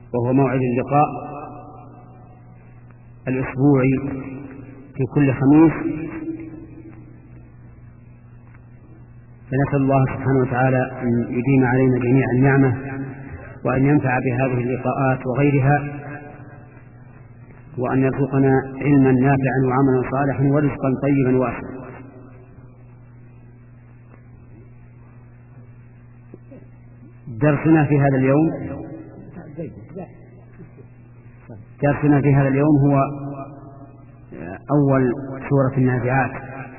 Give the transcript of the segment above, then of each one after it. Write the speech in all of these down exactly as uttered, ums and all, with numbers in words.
وهو موعد اللقاء الأسبوعي في كل خميس. فنسأل الله سبحانه وتعالى أن يديم علينا جميعا النعمة، وأن ينفع بهذه اللقاءات وغيرها، وأن يرزقنا علما نافعا وعملا صالحا ورزقا طيبا واسعا. درسنا في هذا اليوم درسنا في هذا اليوم هو أول سورة النازعات.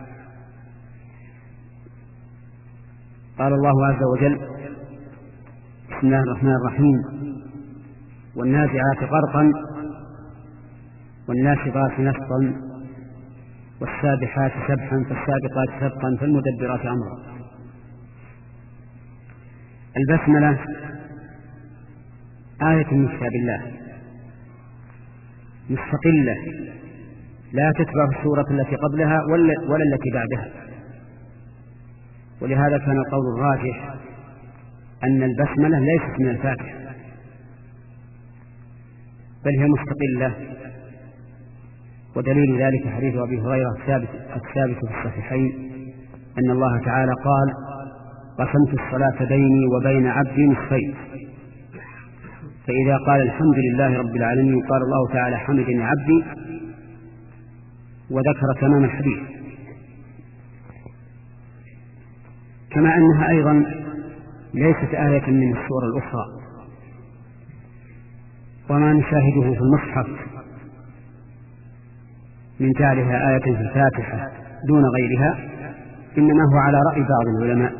قال الله عز وجل: بسم الله الرحمن الرحيم: والنازعات غرقا والناشطات نشطا والسابحات سبحا فالسابقات سبقا فالمدبرات أمرا. البسملة آية من كتاب الله مستقلة لا تتبع السورة التي قبلها ولا التي بعدها، ولهذا كان القول الراجح أن البسملة ليست من الفاتحة، بل هي مستقلة، ودليل ذلك حديث أبي هريرة الثابت في الصحيحين أن الله تعالى قال: قسمت الصلاة بيني وبين عبدي نصفين، فإذا قال الحمد لله رب العالمين قال الله تعالى: حمدني عبدي، وذكر تمام الحديث. كما أنها أيضا ليست آية من السور الأخرى، وما نشاهده في المصحف من جعلها آية في الفاتحة دون غيرها إنما هو على رأي بعض العلماء،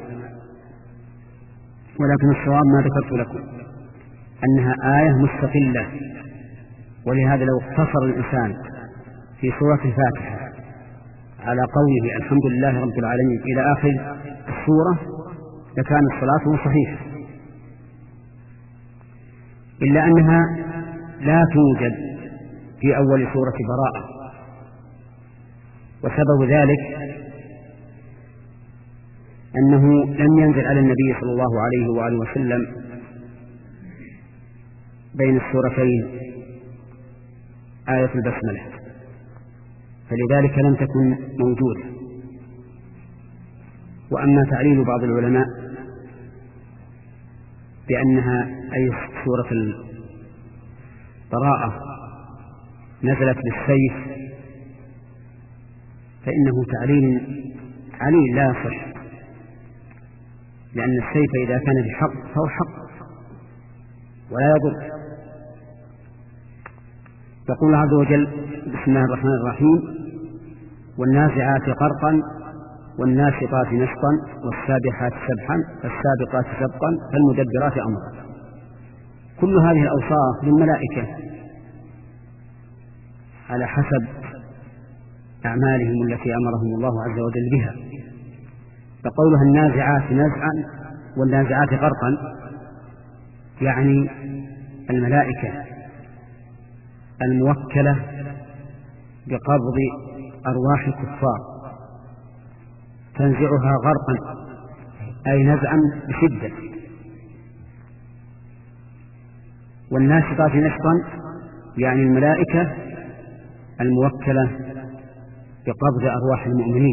ولكن الصواب ما ذكرت لكم أنها آية مستقلة. ولهذا لو اقتصر الإنسان في سورة الفاتحة على قوله الحمد لله رب العالمين إلى آخر السورة لكان الصلاة صحيحة، إلا أنها لا توجد في أول سورة براءة، وسبب ذلك أنه لم ينزل على النبي صلى الله عليه وآله وسلم بين السورتين آية البسملة، فلذلك لم تكن موجودة. وأما تعليل بعض العلماء بأنها أي سورة البراءة نزلت بالسيف فإنه تعليل عليل لا يصح، لأن السيف إذا كان بحق فهو حق ولا يضر. يقول عز وجل: بسم الله الرحمن الرحيم: والنازعات غرقا والناشطات نشطا والسابحات سبحا فالسابقات سبقا فالمدبرات أمرا. كل هذه الأوصاف للملائكة على حسب أعمالهم التي أمرهم الله عز وجل بها. فقولها النازعات نزعا والنازعات غرقا يعني الملائكة الموكلة بقبض أرواح الكفار تنزعها غرقا أي نزعا بشدة. والناشطات نشطا يعني الملائكة الموكلة بقبض أرواح المؤمنين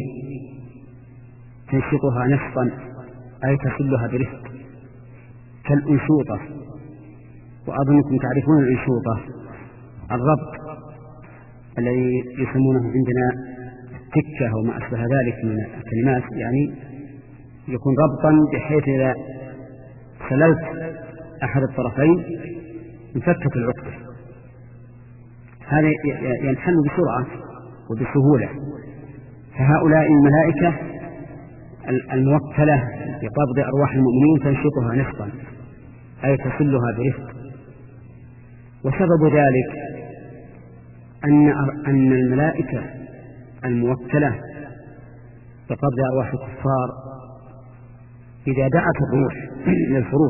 تنشطها نشطا أي تسلها برفق كالأنشوطة. وأظنكم تعرفون الأنشوطة، الربط الذي يسمونه عندنا التكة أو ما أشبه ذلك من الكلمات، يعني يكون ربطا بحيث إذا سللت أحد الطرفين انفكت العقدة. هذا ينحل بسرعة وبسهولة. فهؤلاء الملائكة الموكلة بقبض أرواح المؤمنين تنشطها نشطا أي تسلها برفق. وسبب ذلك أن أن الملائكة الموكلة بقبض أرواح الكفار إذا دعت الروح للخروج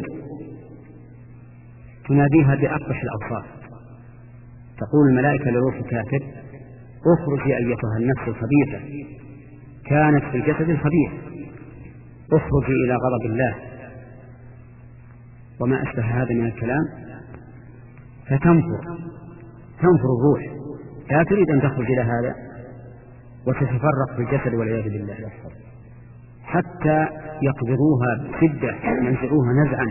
تناديها بأقبح الأوصاف. تقول الملائكة لروح الكافر: اخرجي أيتها النفس الخبيثة كانت في الجسد الخبيث، اخرجي إلى غضب الله. وما أشبه هذا من الكلام فتنفر تنفر الروح، لا تريد أن تخرج إلى هذا وتتفرق في الجسد والعياذ بالله، حتى يقبضوها بشدة ينزعوها نزعا.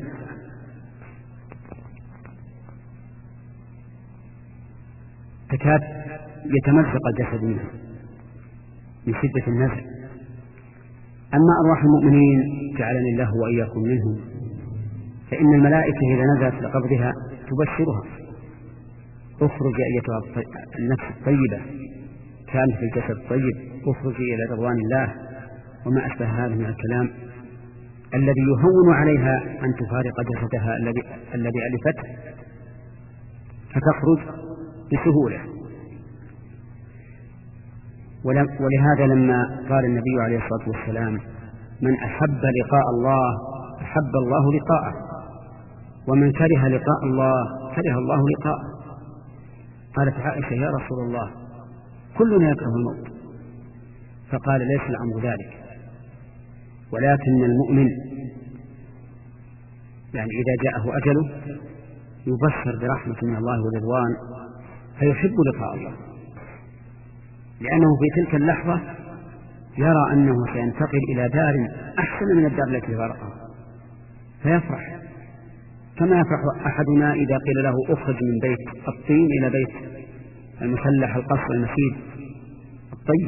تكاد يتمزق الجسد منها من شدة النزع. أما أرواح المؤمنين جعلني الله وإياكم منهم، فإن الملائكة إذا نزلت لقبضها تبشرها: اخرج أيتها النفس الطيبة كانت في الجسد الطيب، اخرجي إلى رضوان الله، وما أشبه هذا من الكلام الذي يهون عليها أن تفارق جسدها الذي الذي ألفته، فتخرج بسهولة. ولهذا لما قال النبي عليه الصلاة والسلام: من أحب لقاء الله أحب الله لقاءه، ومن كره لقاء الله كره الله لقاءه. قالت عائشة: يا رسول الله كلنا يكره الموت. فقال: ليس الأمر ذلك، ولكن المؤمن يعني إذا جاءه أجله يبشر برحمة من الله ورضوان فيحب لقاء الله، لأنه في تلك اللحظة يرى أنه سينتقل إلى دار أحسن من الدار التي فارقها فيفرح، كما يفرح أحدنا إذا قيل له أخرج من بيت الطين إلى بيت المسلح القصر المشيد الطيب،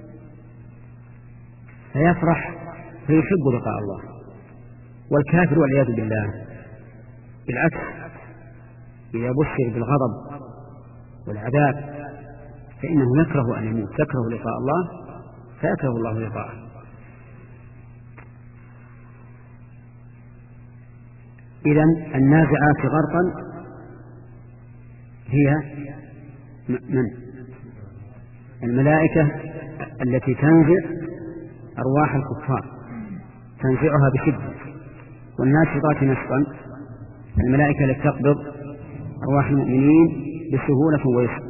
فيفرح فيحب لقاء الله. والكافر والعياذ بالله بالعكس، إذا بشر بالغضب والعذاب فإنه يكره أن يموت، يكره لقاء الله فيكره الله لقاءه. إذن النازعات غرقا هي من الملائكة التي تنزع أرواح الكفار، تنزعها بشدة. والناشطات نشطا الملائكة التي تقبض أرواح المؤمنين بسهولة ويسر.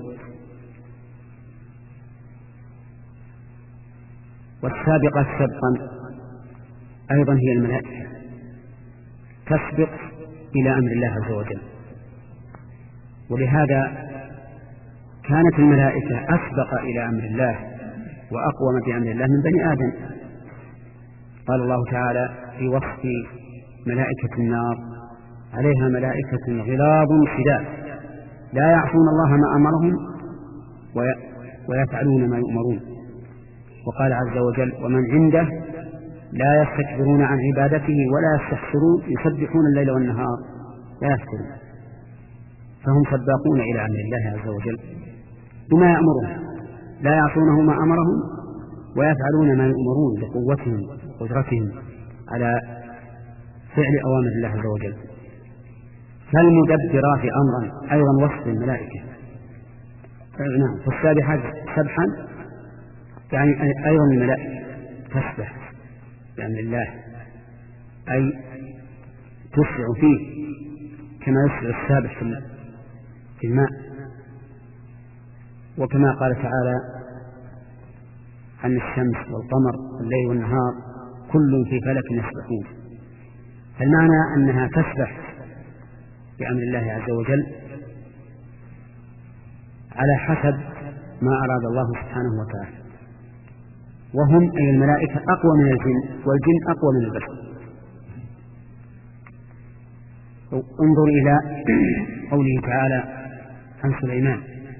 والسابقة سبقا أيضا هي الملائكة، تسبق إلى أمر الله عز وجل. ولهذا كانت الملائكة أسبق إلى أمر الله وأقوم بأمر الله من بني آدم. قال الله تعالى في وصف ملائكة النار: عليها ملائكة غلاظ شداد لا يعصون الله ما أمرهم ويفعلون ما يؤمرون. وقال عز وجل: ومن عنده لا يستكبرون عن عبادته ولا يستحسرون يسبحون الليل والنهار لا يفترون. فهم سباقون إلى أمر الله عز وجل بما يأمرهم، لا يعصونه ما أمرهم ويفعلون ما يؤمرون بقوتهم وقدرتهم على فعل أوامر الله عز وجل. فالمدبرات أمرا أيضا وصف الملائكة. نعم، فالسابحات سبحا يعني أيضا الملائكة تسبح بأمر الله، أي تسرع فيه كما يسرع السابح في الماء. وكما قال تعالى عن الشمس والقمر والليل والنهار كل في فلك يسبحون، فالمعنى أنها تسبح بأمر الله عز وجل على حسب ما أراد الله سبحانه وتعالى. وهم أي الملائكة أقوى من الجن، والجن أقوى من البشر. انظر إلى قوله تعالى عن سليمان: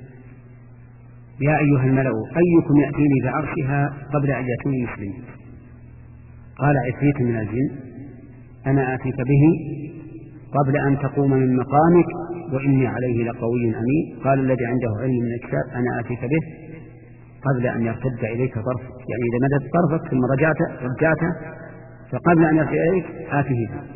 يا أيها الملأ أيكم يأتيني بعرشها قبل أن يأتوني مسلمين. قال عفريت من الجن: أنا آتيك به قبل أن تقوم من مقامك وإني عليه لقوي أمين. قال الذي عنده علم من الكتاب: أنا آتيك به قبل أن يرتد إليك طرفك، يعني إذا مدت طرفك ثم رجعت رجعته فقبل أن يرجع إليك آتيه به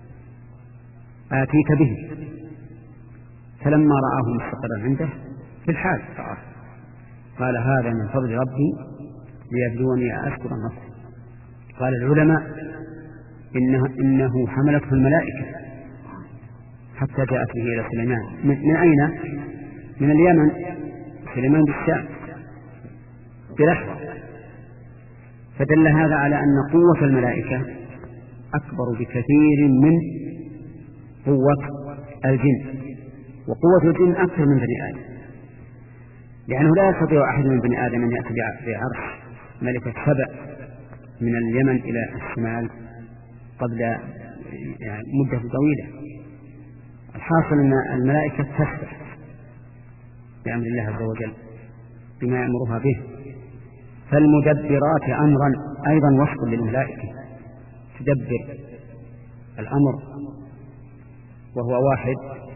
آتيك به. فلما رآه مستقرا عنده في الحال رآه قال: هذا من فضل ربي ليبلوني أشكر أم أكفر. قال العلماء: إنه, إنه حملته الملائكة حتى جاءت به إلى سليمان. من, من أين؟ من اليمن، سليمان بالشام بلحظة. فدل هذا على أن قوة الملائكة أكبر بكثير من قوة الجن. وقوة الجن أكثر من بني آدم، لأنه لا يستطيع أحد من بني آدم أن يأتي بعرش ملكة سبأ من اليمن إلى الشمال قبل يعني مدة طويلة. الحاصل أن الملائكة تسبح بأمر الله عز وجل بما يأمرها به. فالمدبرات أمرا أيضا وصف للملائكة، تدبر الأمر، وهو واحد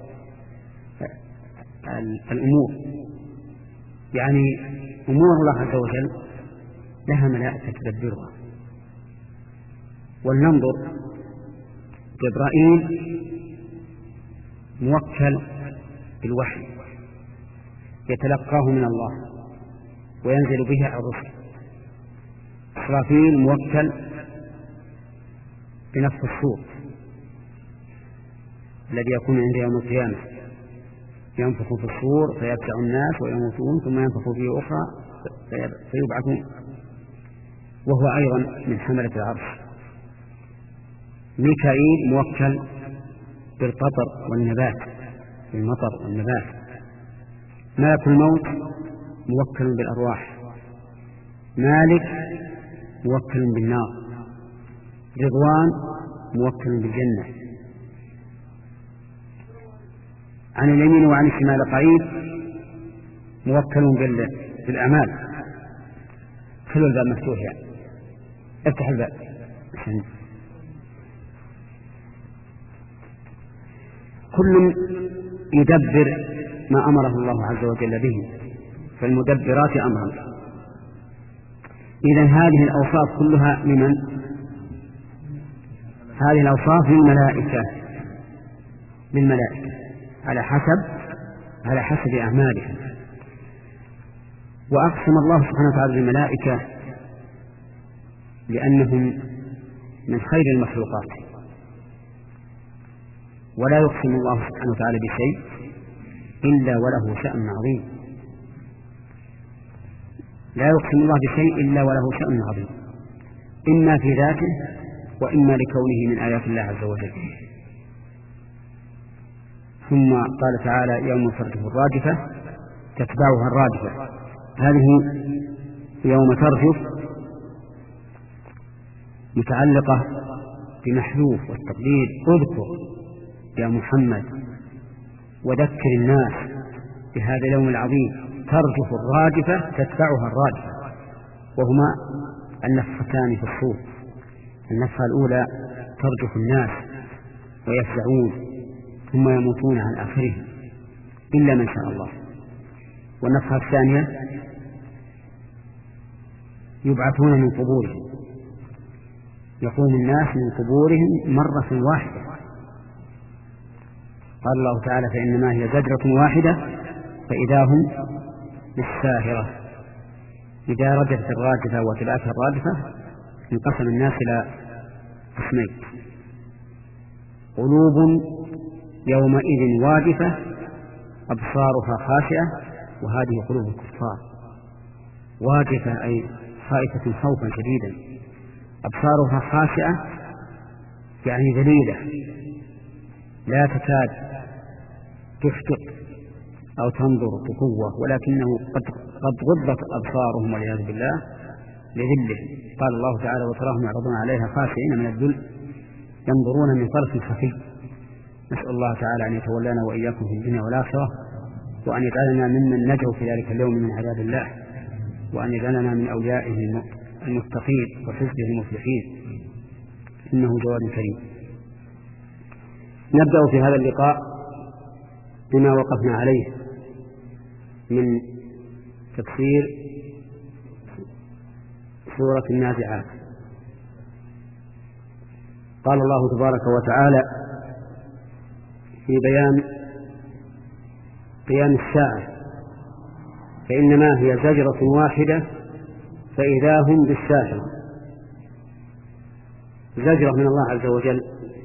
الأمور، يعني أمور الله عز وجل لها ملائكة تدبرها. ولننظر، جبرائيل موكل بالوحي يتلقاه من الله وينزل به على الرسل. إسرافيل موكل بنفخ الصور الذي يكون عند يوم القيامة، ينفخ في الصور فيبتع الناس ويموتون ثم ينفخ فيه أخرى فيبعثون، وهو أيضا من حملة العرش. ميكائيل موكل بالقطر والنبات، بالمطر والنبات. ملك الموت موكل بالأرواح. مالك موكل بالنار. رضوان موكل بالجنة. عن اليمين وعن الشمال قعيد موكل بالأعمال. خلوا الباب مفتوح، يعني افتح الباب. كل يدبر ما أمره الله عز وجل به، فالمدبرات أمرا. إذن هذه الأوصاف كلها لمن؟ هذه الأوصاف للملائكة، للملائكة على حسب على حسب أعمالهم. وأقسم الله سبحانه وتعالى بالملائكة لأنهم من خير المخلوقات، ولا يقسم الله سبحانه وتعالى بشيء إلا وله شأن عظيم. لا يقسم الله بشيء إلا وله شأن عظيم، إما في ذاته وإما لكونه من آيات الله عز وجل. ثم قال تعالى: يوم ترجف الراجفة تتبعها الرادفة. هذه يوم ترجف متعلقة بمحذوف والتقدير: اذكر يا محمد وذكر الناس بهذا اليوم العظيم. ترجف الراجفة تتبعها الرادفة، وهما النفختان في الصور. النفخة الأولى ترجف الناس ويفزعون ثم يموتون عن آخرهم إلا من شاء الله. والنفخة الثانية يبعثون من قبورهم، يقوم الناس من قبورهم مرة واحدة. قال الله تعالى: فإنما هي زجرة واحدة فإذا هم بالساهرة. إذا رجفت الراجفة وتبعثها الراجفة انقسم الناس إلى قسمين: قلوب يومئذ واجفة أبصارها خاشعة، وهذه قلوب الكفار. واجفة أي خائفة خوفا شديدا، أبصارها خاشعة يعني ذليلة لا تكاد تشفق أو تنظر بقوة، ولكنه قد قد غضت أبصارهم والعياذ بالله لذله. قال الله تعالى: وتراهم يعرضون عليها خاشعين من الذل ينظرون من طرف خفي. نسأل الله تعالى أن يتولانا وإياكم في الدنيا والآخرة، وأن يجعلنا ممن نجوا في ذلك اليوم من عذاب الله، وأن يجعلنا من أوليائه المتقين وحزبه المفلحين، إنه جواد كريم. نبدأ في هذا اللقاء بما وقفنا عليه من تفسير سورة النازعات. قال الله تبارك وتعالى في بيان قيام الساعة: فإنما هي زجرة واحدة فإذا هم بالساهرة. زجرة من الله عز وجل،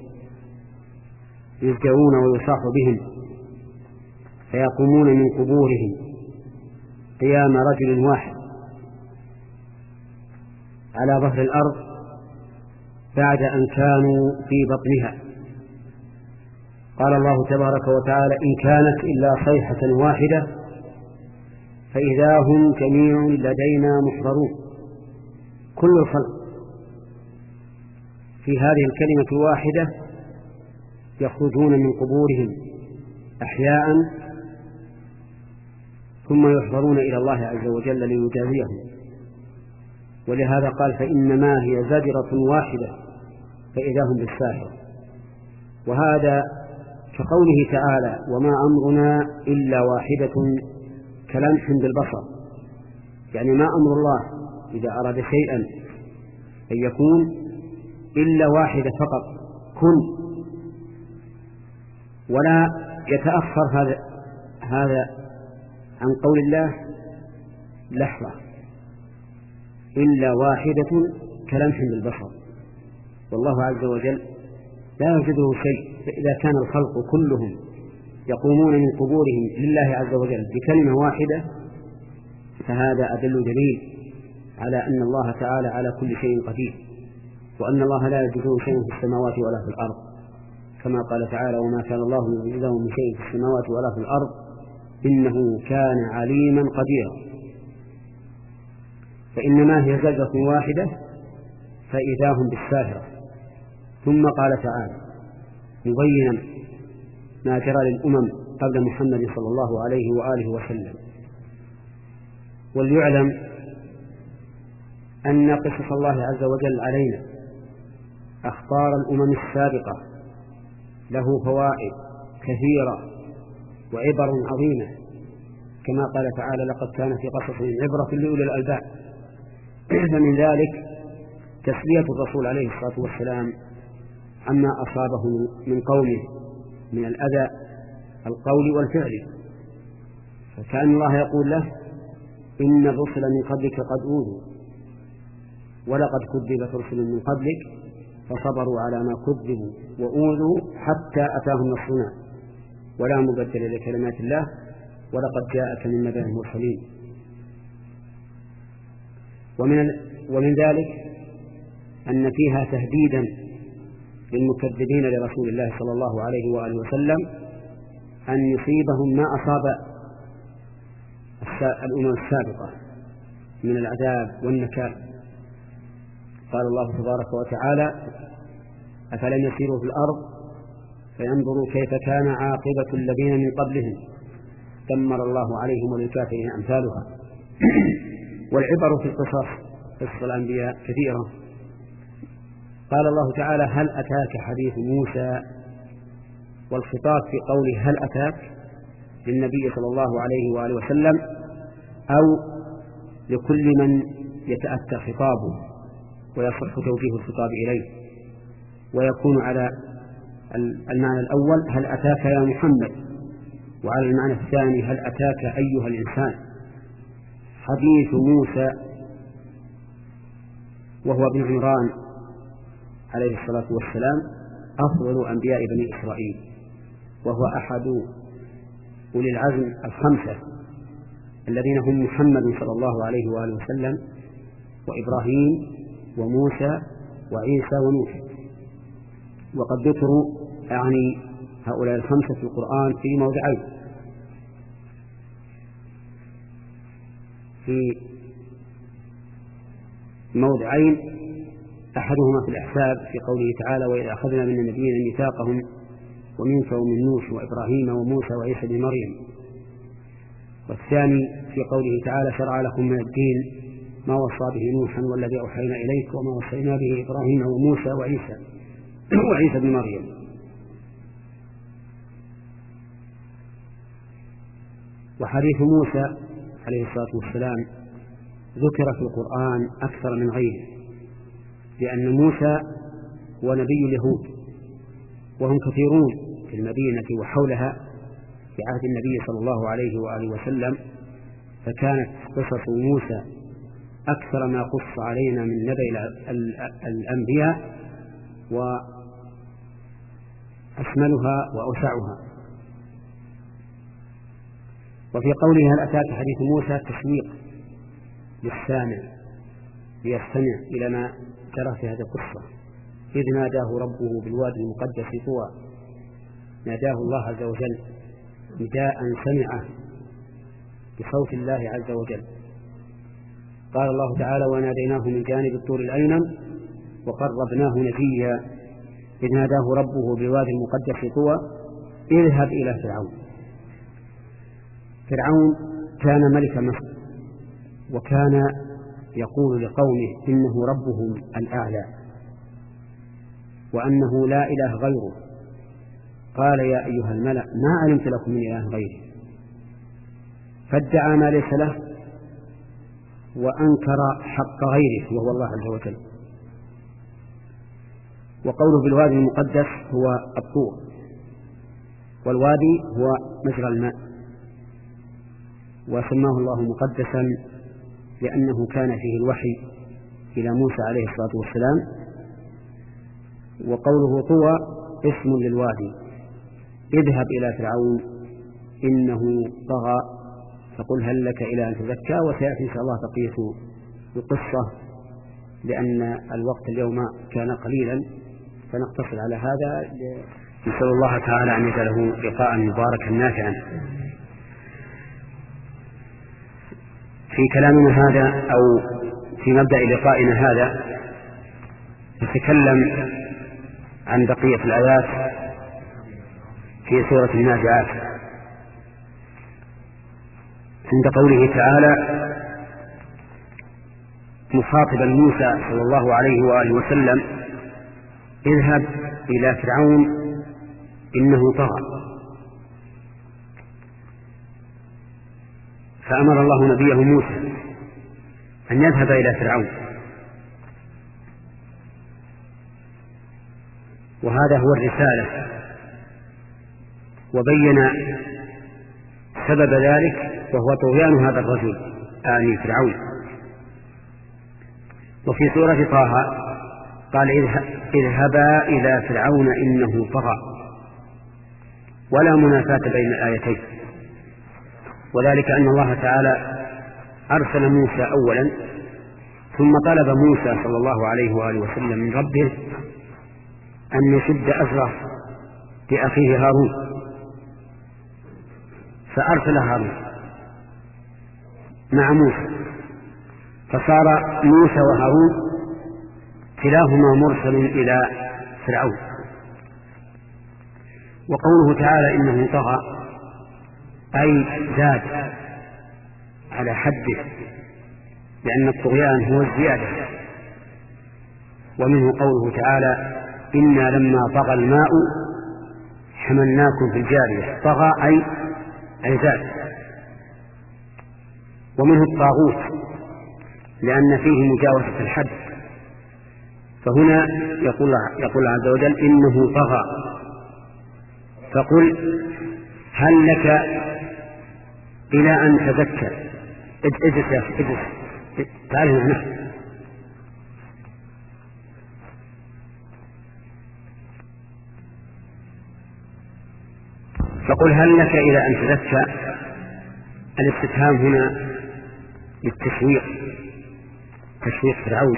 يزجرون ويصاح بهم فيقومون من قبورهم قيام رجل واحد على ظهر الأرض بعد أن كانوا في بطنها. قال الله تبارك وتعالى: إن كانت إلا صيحة واحدة فإذا هم جميع لدينا محضرون. كل الخلق في هذه الكلمة الواحدة يخرجون من قبورهم أحياء ثم يحضرون إلى الله عز وجل ليجازيهم. ولهذا قال: فإنما هي زجرة واحدة فإذا هم بالساهرة. وهذا كقوله تعالى: وما أمرنا إلا واحدة كلمح بالبصر، يعني ما أمر الله إذا أراد شيئا أن يكون إلا واحدة فقط، كن، ولا يتأخر هذا هذا عن قول الله لحظة، إلا واحدة كلمح بالبصر. والله عز وجل لا يوجده شيء، فإذا كان الخلق كلهم يقومون من قبورهم لله عز وجل بكلمة واحدة فهذا أدل دليل على أن الله تعالى على كل شيء قدير، وأن الله لا يوجده شيء في السماوات ولا في الأرض، كما قال تعالى: وما كان الله ليعجزه من شيء في السماوات ولا في الأرض إنه كان عليما قديرا. فإنما هي زجرة واحدة فإذا هم بالساهرة. ثم قال تعالى مبينا ما جرى للأمم قبل محمد صلى الله عليه وآله وسلم: وليعلم أن قصص الله عز وجل علينا أخبار الأمم السابقة له فوائد كثيرة وعبر عظيمة، كما قال تعالى: لقد كان في قصصهم عبرة لأولي الألباب. فمن ذلك تسلية الرسول عليه الصلاة والسلام عما أصابه من قومه من الأذى القول والفعل، فكأن الله يقول له: إن الرسل من قبلك قد أوذوا ولقد كذبت رسل من قبلك فصبروا على ما كذبوا وأوذوا حتى أتاهم نصرنا ولا مبدل لكلمات الله ولقد جاءك من نبأ المرسلين. ومن, ومن ذلك أن فيها تهديدا للمكذبين لرسول الله صلى الله عليه وآله وسلم أن يصيبهم ما أصاب الأمم السابقة من العذاب والنكال. قال الله تبارك وتعالى: أفلم يسيروا في الأرض فينظروا كيف كان عاقبة الذين من قبلهم دمر الله عليهم وللكافرين أمثالها. والعبر في القصص قصص الأنبياء كثيرة. قال الله تعالى: هل أتاك حديث موسى، والخطاب في قوله هل أتاك للنبي صلى الله عليه وآله وسلم أو لكل من يتأتى خطابه ويصح توجيه الخطاب إليه، ويكون على المعنى الأول هل أتاك يا محمد، وعلى المعنى الثاني هل أتاك أيها الإنسان. حديث موسى وهو ابن عمران عليه الصلاة والسلام أفضل أنبياء بني إسرائيل، وهو أحد أولي العزم الخمسة الذين هم محمد صلى الله عليه وآله وسلم وإبراهيم وموسى وعيسى ونوح. وقد ذكروا يعني هؤلاء الخمسة في القرآن في موضعين: في موضعين أحدهما في الأحزاب في قوله تعالى: وإذا أخذنا من النبيين ميثاقهم ومنك ومن نوح وإبراهيم وموسى وعيسى بن مريم. والثاني في قوله تعالى: شرع لكم من الدين ما وصى به نوحا والذي أوحينا إليك وما وصينا به إبراهيم وموسى وعيسى وعيسى بن مريم. وحديث موسى عليه الصلاة والسلام ذكر في القرآن أكثر من غيره، لأن موسى هو نبي اليهود وهم كثيرون في المدينة وحولها في عهد النبي صلى الله عليه وآله وسلم، فكانت قصص موسى أكثر ما قص علينا من نبأ الأنبياء وأشملها وأوسعها. وفي قوله هل أتاك حديث موسى تشويق للسامع ليستمع إلى ما جرى في هذه القصة: إذ ناداه ربه بالوادي المقدس طوى ناداه الله عز وجل نداء سمعه بصوت الله عز وجل. قال الله تعالى: وناديناه من جانب الطور الأيمن وقربناه نجيا إذ ناداه ربه بالوادي المقدس طوى اذهب إلى فرعون. فرعون كان ملك مصر، وكان يقول لقومه إنه ربهم الأعلى وأنه لا إله غيره. قال: يا أيها الملأ ما علمت لكم من إله غيره، فادعى ما ليس له وأنكر حق غيره وهو الله عز وجل. وقوله بالوادي المقدس هو الطور، والوادي هو مجرى الماء، وسماه الله مقدسا لأنه كان فيه الوحي إلى موسى عليه الصلاة والسلام. وقوله طوى اسم للوادي. اذهب إلى فرعون إنه طغى فقل هل لك إلى أن تزكى. وسيأتي إن شاء الله بقية القصة لأن الوقت اليوم كان قليلا، فنقتصر على هذا. نسأل الله تعالى أن يجعله لقاء مباركا نافعا. في كلامنا هذا أو في مبدأ لقائنا هذا نتكلم عن بقية الآيات في سورة النازعات عند قوله تعالى مخاطبا موسى صلى الله عليه وآله وسلم: اذهب إلى فرعون إنه طغى. فأمر الله نبيه موسى أن يذهب إلى فرعون، وهذا هو الرسالة، وبين سبب ذلك وهو طغيان هذا الرجل آني فرعون. وفي سورة طه قال: اذهبا إلى فرعون إنه طغى، ولا منافاة بين الآيتين، وذلك أن الله تعالى أرسل موسى أولا ثم طلب موسى صلى الله عليه وآله وسلم من ربه أن يشد أزره بأخيه هارون، فأرسل هارون مع موسى، فصار موسى وهارون كلاهما مرسل إلى فرعون. وقوله تعالى إنه طغى أي زاد على حده، لأن الطغيان هو الزيادة. ومنه قوله تعالى: إنا لما طغى الماء حملناكم في الجارية. طغى أي أي زاد. ومنه الطاغوت لأن فيه مجاوزة الحد، فهنا يقول يقول عز وجل: إنه طغى فقل هل لك إلى أن تذكر. اجلس يا أخي اجلس، تعال هنا. فقل هل لك إلى أن تذكر. الاستفهام هنا للتشويق، تشويق فرعون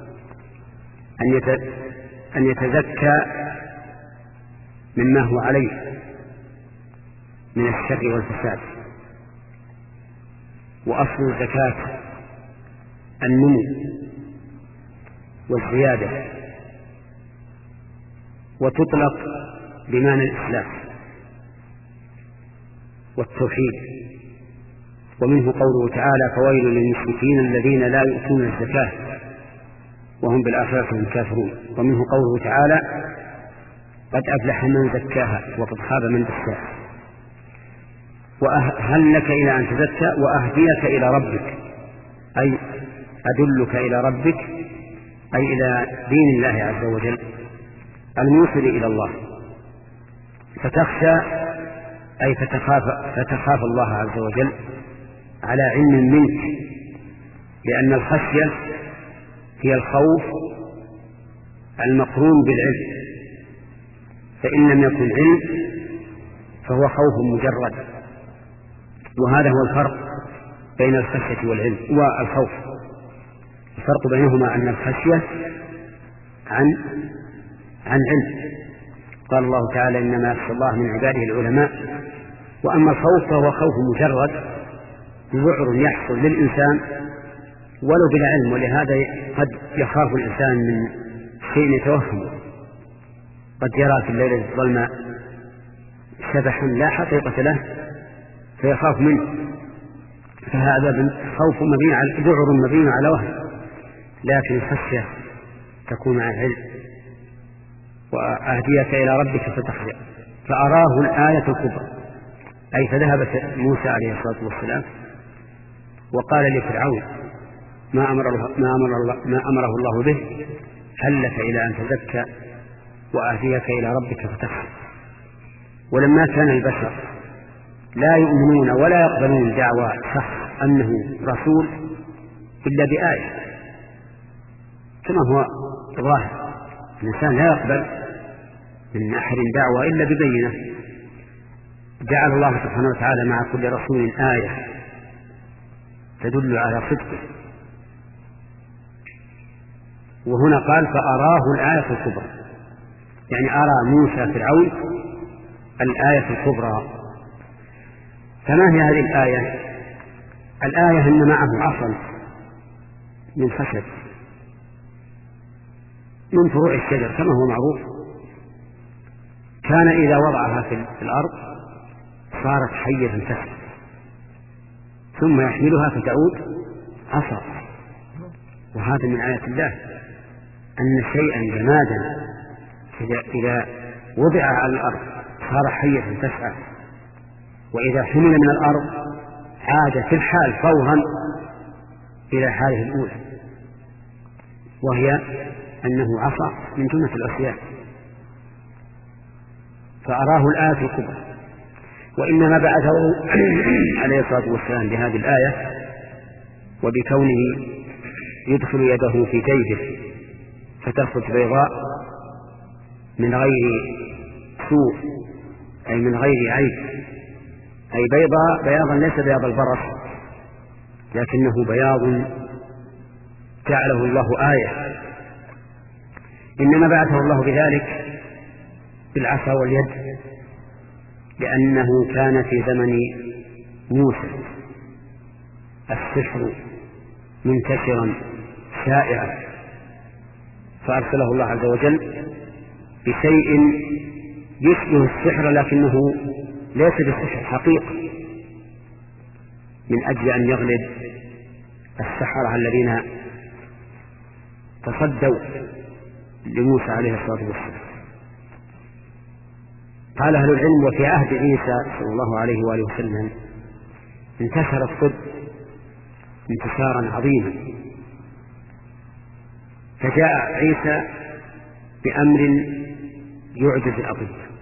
أن يتزكى مما هو عليه من الشر والفساد. وأصل الزكاة النمو والزيادة، وتطلق بمعنى الإسلام والتوحيد. ومنه قوله تعالى: فويل للمشركين الذين لا يؤتون الزكاة وهم بالآخرة هم كافرون. ومنه قوله تعالى: قد أفلح من زكاها وقد خاب من دساها. وهل لك إلى أن تزكى وأهديك إلى ربك، أي أدلك إلى ربك، أي إلى دين الله عز وجل الموصل إلى الله، فتخشى أي فتخاف, فتخاف الله عز وجل على علم منك، لأن الخشية هي الخوف المقرون بالعلم، فإن لم يكن علم فهو خوف مجرد. وهذا هو الفرق بين الخشية والعلم والخوف. الفرق بينهما أن الخشية عن عن علم، قال الله تعالى إنما يخشى الله من عباده العلماء. وأما الخوف فهو خوف مجرد ذعر يحصل للإنسان ولو بلا علم، ولهذا قد يخاف الإنسان من شيء يتوهمه، قد يرى في الليلة الظلماء شبحا لا حقيقة له فيخاف منه، فهذا خوف مبني على ذعر مبني على وهم، لكن الخشية تكون على العلم. وأهديك إلى ربك فتخشى فأراه الآية الكبرى، أي فذهب موسى عليه الصلاة والسلام وقال لفرعون ما أمر الله ما أمر الله ما أمره الله به، هل لك إلى أن تزكى وأهديك إلى ربك فتخشى. ولما كان البشر لا يؤمنون ولا يقبلون دعوى شخص أنه رسول إلا بآية، كما هو ظاهر، الإنسان لا يقبل من أحد دعوة إلا ببينة، جعل الله سبحانه وتعالى مع كل رسول آية تدل على صدقه. وهنا قال فأراه الآية الكبرى، يعني أرى موسى فرعون الآية الكبرى. فما هي هذه الآية؟ الآية أن معه عصا من خشب من فروع الشجر كما هو معروف، كان إذا وضعها في الأرض صارت حية تسعى، ثم يحملها فتعود عصا. وهذا من آيات الله أن شيئا جمادا إذا وضع على الأرض صار حية تسعى، وإذا حمل من الأرض عاد في الحال فورا إلى حاله الأولى، وهي أنه عصا من جملة العصيان. فأراه الآية الكبرى. وإنما بعثه عليه الصلاة والسلام بهذه الآية وبكونه يدخل يده في جيبه فتخرج بيضاء من غير سوء، أي من غير عيب، أي بيضاء بياضا ليس بياض البرص لكنه بياض جعله الله آية. إنما بعثه الله بذلك بالعصا واليد لأنه كان في زمن موسى السحر منتشرا شائعا، فأرسله الله عز وجل بشيء يشبه السحر لكنه ليس بالسحر حقيقة، من أجل أن يغلب السحرة الذين تصدوا لموسى عليه الصلاة والسلام. قال أهل العلم وفي عهد عيسى صلى الله عليه وآله وسلم انتشر الطب انتشارا عظيما، فجاء عيسى بأمر يعجز الأطباء،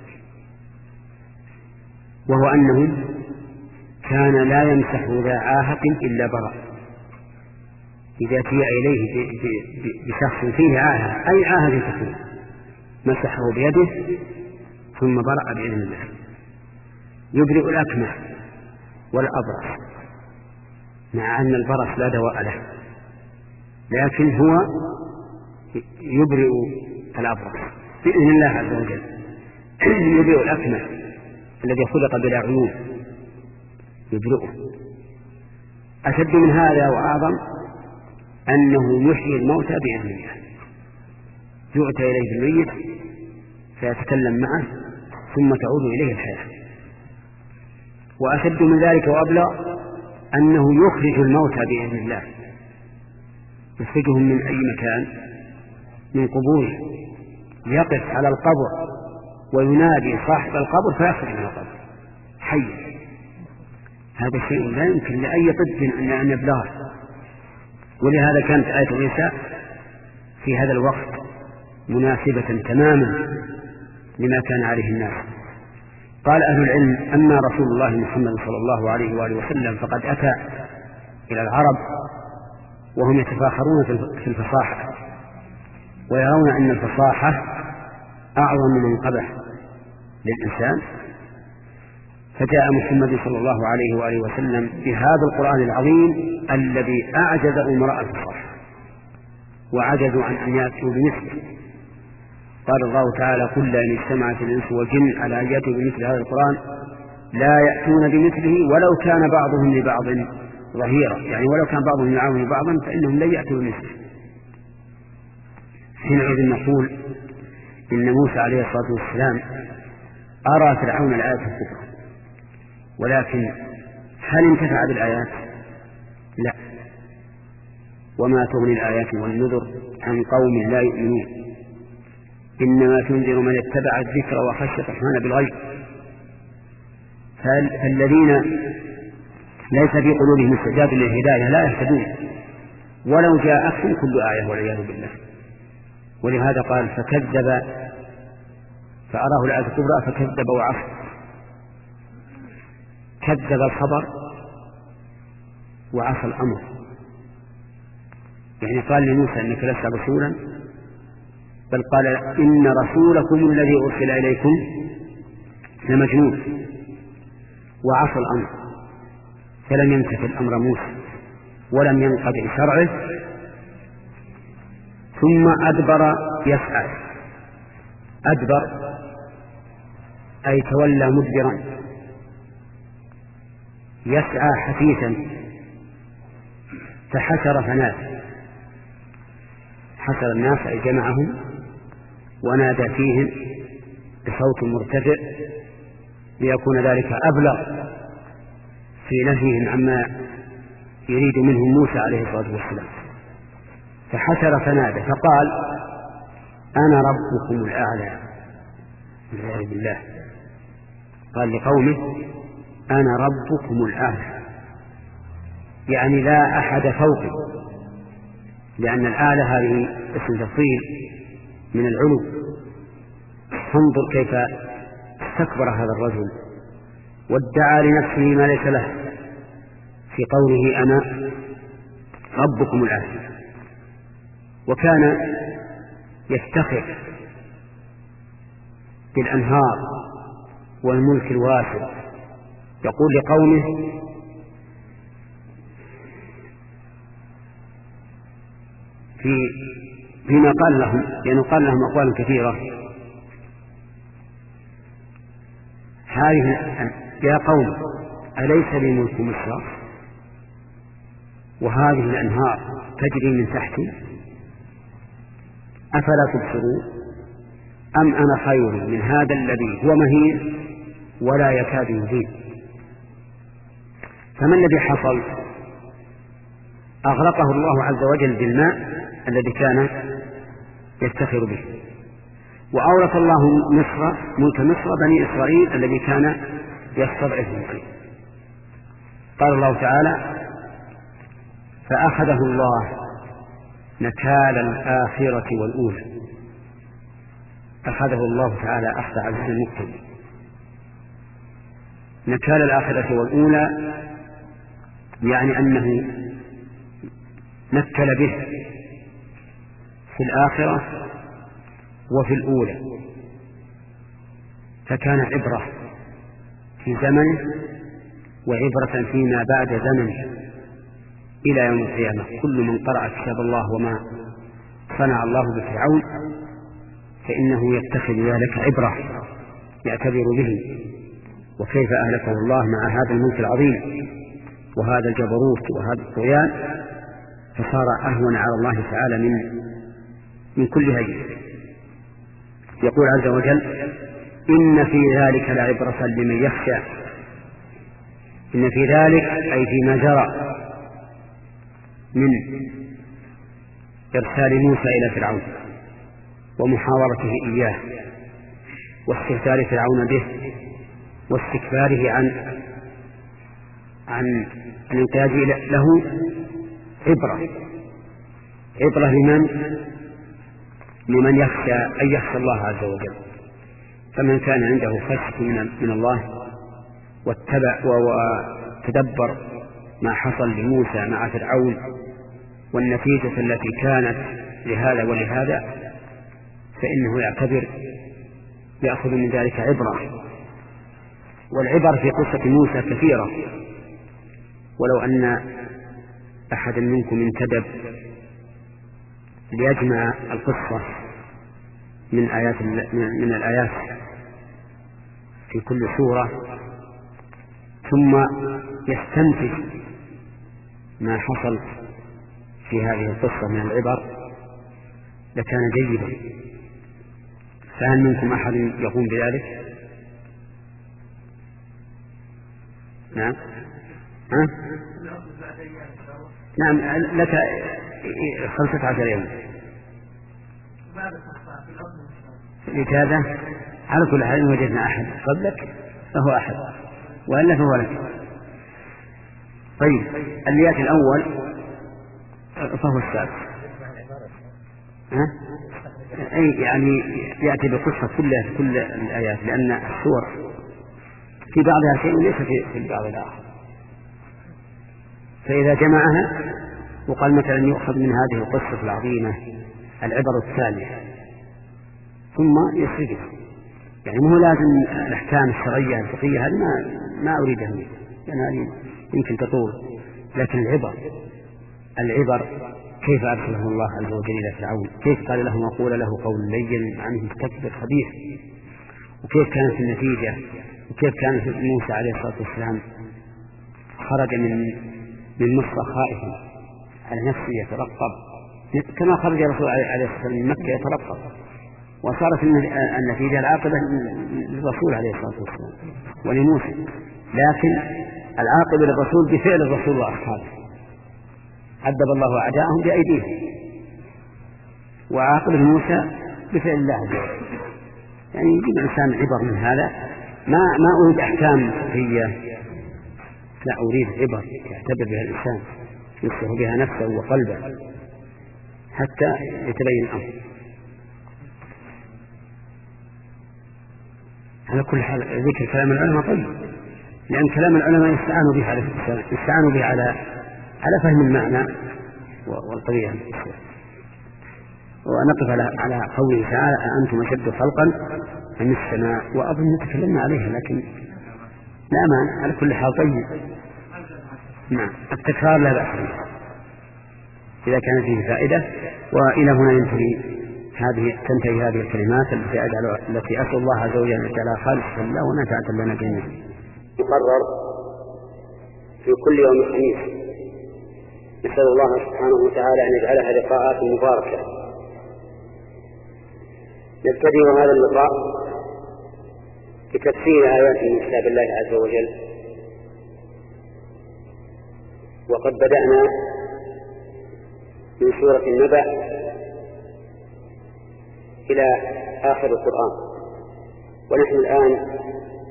وهو أنه كان لا يمسح ذا عاهة إلا برأ. إذا جيء إليه بشخص فيه عاهة أي عاهة تكون مسحه بيده ثم برأ بإذن الله، يبرئ الأكمه والأبرص، مع أن البرص لا دواء له لكن هو يبرئ الأبرص بإذن الله عز وجل. يبرئ الأكمه الذي خلق بلا عيوب يبرئه. أشد من هذا وأعظم أنه يحيي الموتى بإذن الله، يؤتى إليه الميت فيتكلم معه ثم تعود إليه الحياة. وأشد من ذلك وأبلغ أنه يخرج الموتى بإذن الله، يخرجهم من أي مكان من قبوره، يقف على القبر وينادي صاحب القبر فيخرج من القبر حي. هذا شيء لا يمكن لأي طب أن يبلغه. ولهذا كانت آية عيسى في هذا الوقت مناسبة تماما لما كان عليه الناس. قال أهل العلم أما رسول الله محمد صلى الله عليه وآله وسلم فقد أتى إلى العرب وهم يتفاخرون في الفصاحة ويرون أن الفصاحة أعظم من قبح للإنسان، فجاء محمد صلى الله عليه وآله وسلم بهذا القرآن العظيم الذي أعجز أمراء الفصاحة وعجزوا عن أن يأتوا بمثله. قال الله تعالى: قل إن اجتمعت الإنس والجن على أن يأتوا بمثل هذا القرآن لا يأتون بمثله ولو كان بعضهم لبعض ظهيرا، يعني ولو كان بعضهم يعاون بعضا فإنهم لن يأتوا بمثله. حينئذ نقول إن موسى عليه الصلاة والسلام أرى فرعون الآيات الكبرى، ولكن هل انتفع بالآيات؟ لا. وما تغني الآيات والنذر عن قوم لا يؤمنون إنما تنذر من اتبع الذكر وخشي الرحمن بالغيب. فالذين ليس في قلوبهم استعداد للهداية لا يهتدون ولو جاءتهم كل آية والعياذ بالله. ولهذا قال: فكذب فأراه الآية الكبرى فكذب وعصى. كذب الخبر وعصى الأمر، يعني قال لموسى: إنك لست رسولا، بل قال: إن رسولكم الذي أرسل إليكم لمجنون، وعصى الأمر، فلم يمتثل أمر موسى ولم ينقض شرعه، ثم أدبر يسعى. أدبر أي تولى مدبرا، يسعى حثيثا، فحشر فنادى. حشر الناس أي جمعهم ونادى فيهم بصوت مرتفع ليكون ذلك أبلغ في نهيهم عما يريد منهم موسى عليه الصلاة والسلام. فحشر فنادى فقال: أنا ربكم الأعلى. والعياذ بالله. قال لقومه: أنا ربكم الأعلى، يعني لا أحد فوقي، لأن الأعلى هذه اسم تفضيل من العلو. فانظر كيف استكبر هذا الرجل وادعى لنفسه ما ليس له في قوله: أنا ربكم الأعلى. وكان يفتخر بالأنهار والملك الواسع، يقول لقومه: في فيما قال لهم، لأنه قال لهم أقوال كثيرة: هذه يا قوم أليس لي ملك مصر وهذه الأنهار تجري من تحتي أفلا تبصرون أم أنا خير من هذا الذي هو مهين ولا يكاد يبين. فما الذي حصل؟ أغرقه الله عز وجل بالماء الذي كان يفتخر به، وأورث الله مصر ملك مصر بني إسرائيل الذي كان يستضعفهم. قال الله تعالى: فأخذه الله نكال الآخرة والأولى. أخذه الله تعالى أخذ عزيز مقتدر. نكال الآخرة والأولى يعني أنه نكل به في الآخرة وفي الأولى، فكان عبرة في زمنه وعبرة فيما بعد زمنه إلى يوم القيامة. كل من قرأ كتاب الله وما صنع الله بفرعون فإنه يتخذ ذلك عبرة يعتبر به، وكيف أهلكه الله مع هذا الملك العظيم وهذا الجبروت وهذا الطغيان، فصار أهون على الله تعالى من من كل هين. يقول عز وجل: إن في ذلك لعبرة لمن يخشى. إن في ذلك أي فيما جرى من إرسال موسى إلى فرعون ومحاورته إياه واستهتار فرعون به واستكباره عن عن الانقياد له عبرة. عبرة لمن؟ لمن يخشى أن يخشى الله عز وجل. فمن كان عنده خشية من الله واتبع وتدبر ما حصل لموسى مع فرعون والنتيجة التي كانت لهذا ولهذا، فإنه يعتبر يأخذ من ذلك عبرة. والعبر في قصة موسى كثيرة، ولو أن أحد منكم انتدب ليجمع القصة من آيات من الآيات في كل سورة ثم يستنتج ما حصل في هذه القصة من العبر لكان جيدا. فهل منكم أحد يقوم بذلك؟ نعم ها؟ نعم لك خمسة عشر يوم لكذا. على كل حال وجدنا أحد قبلك فهو أحد وإلا فهو لك. طيب اللي يأتي الأول فهو السادس. ها؟ أي يعني يأتي بقصة كلها في كل الآيات، لأن السور في بعضها شيء ليس في البعض الآخر، فإذا جمعها وقال مثلا يؤخذ من هذه القصة العظيمة العبر التالية ثم يسرقها، يعني مو لازم الأحكام الشرعية الفقهية هذه ما ما أريدها منه لأن هذه يمكن تطول، لكن العبر العبر كيف أرسله الله عز وجل إلى فرعون، كيف قال له وقول له قول لين عنه مستكبر خبيث، وكيف كانت النتيجة، وكيف كان موسى عليه الصلاة والسلام خرج من من مصر خائفا على نفسه يترقب كما خرج الرسول عليه الصلاة والسلام من مكة يترقب، وصارت النتيجة العاقبة للرسول عليه الصلاة والسلام ولموسى، لكن العاقبة للرسول بفعل الرسول وأصحابه، عذب الله أعداءهم بأيديهم، وعاقبة موسى بفعل الله عز وجل. يعني يجب الإنسان عبر من هذا، ما ما أريد أحكام فقهية، لا أريد عبر يعتبر بها الإنسان يصلح بها نفسه وقلبه حتى يتبين الأمر. على كل حال ذكر كلام العلماء طيب، لأن كلام العلماء يستعانوا به على يستعانوا به على على فهم المعنى والقضية. ونقف على على قوله تعالى أأنتم أشد خلقا من السماء، وأظن تكلمنا عليها لكن لا مانع على كل حال طيب. نعم التكرار لا بأس به إذا كانت فيه فائدة. وإلى هنا ينتهي هذه تنتهي هذه الكلمات التي أجعل التي أسأل الله عز وجل أن يجعلها خالصة لله ونفعة لنا جميعا. يقرر في كل يوم خميس، نسأل الله سبحانه وتعالى أن يجعلها لقاءات مباركة. نبتدئ هذا اللقاء بتفسير آيات من كتاب الله عز وجل، وقد بدأنا من سورة النبأ إلى آخر القرآن، ونحن الآن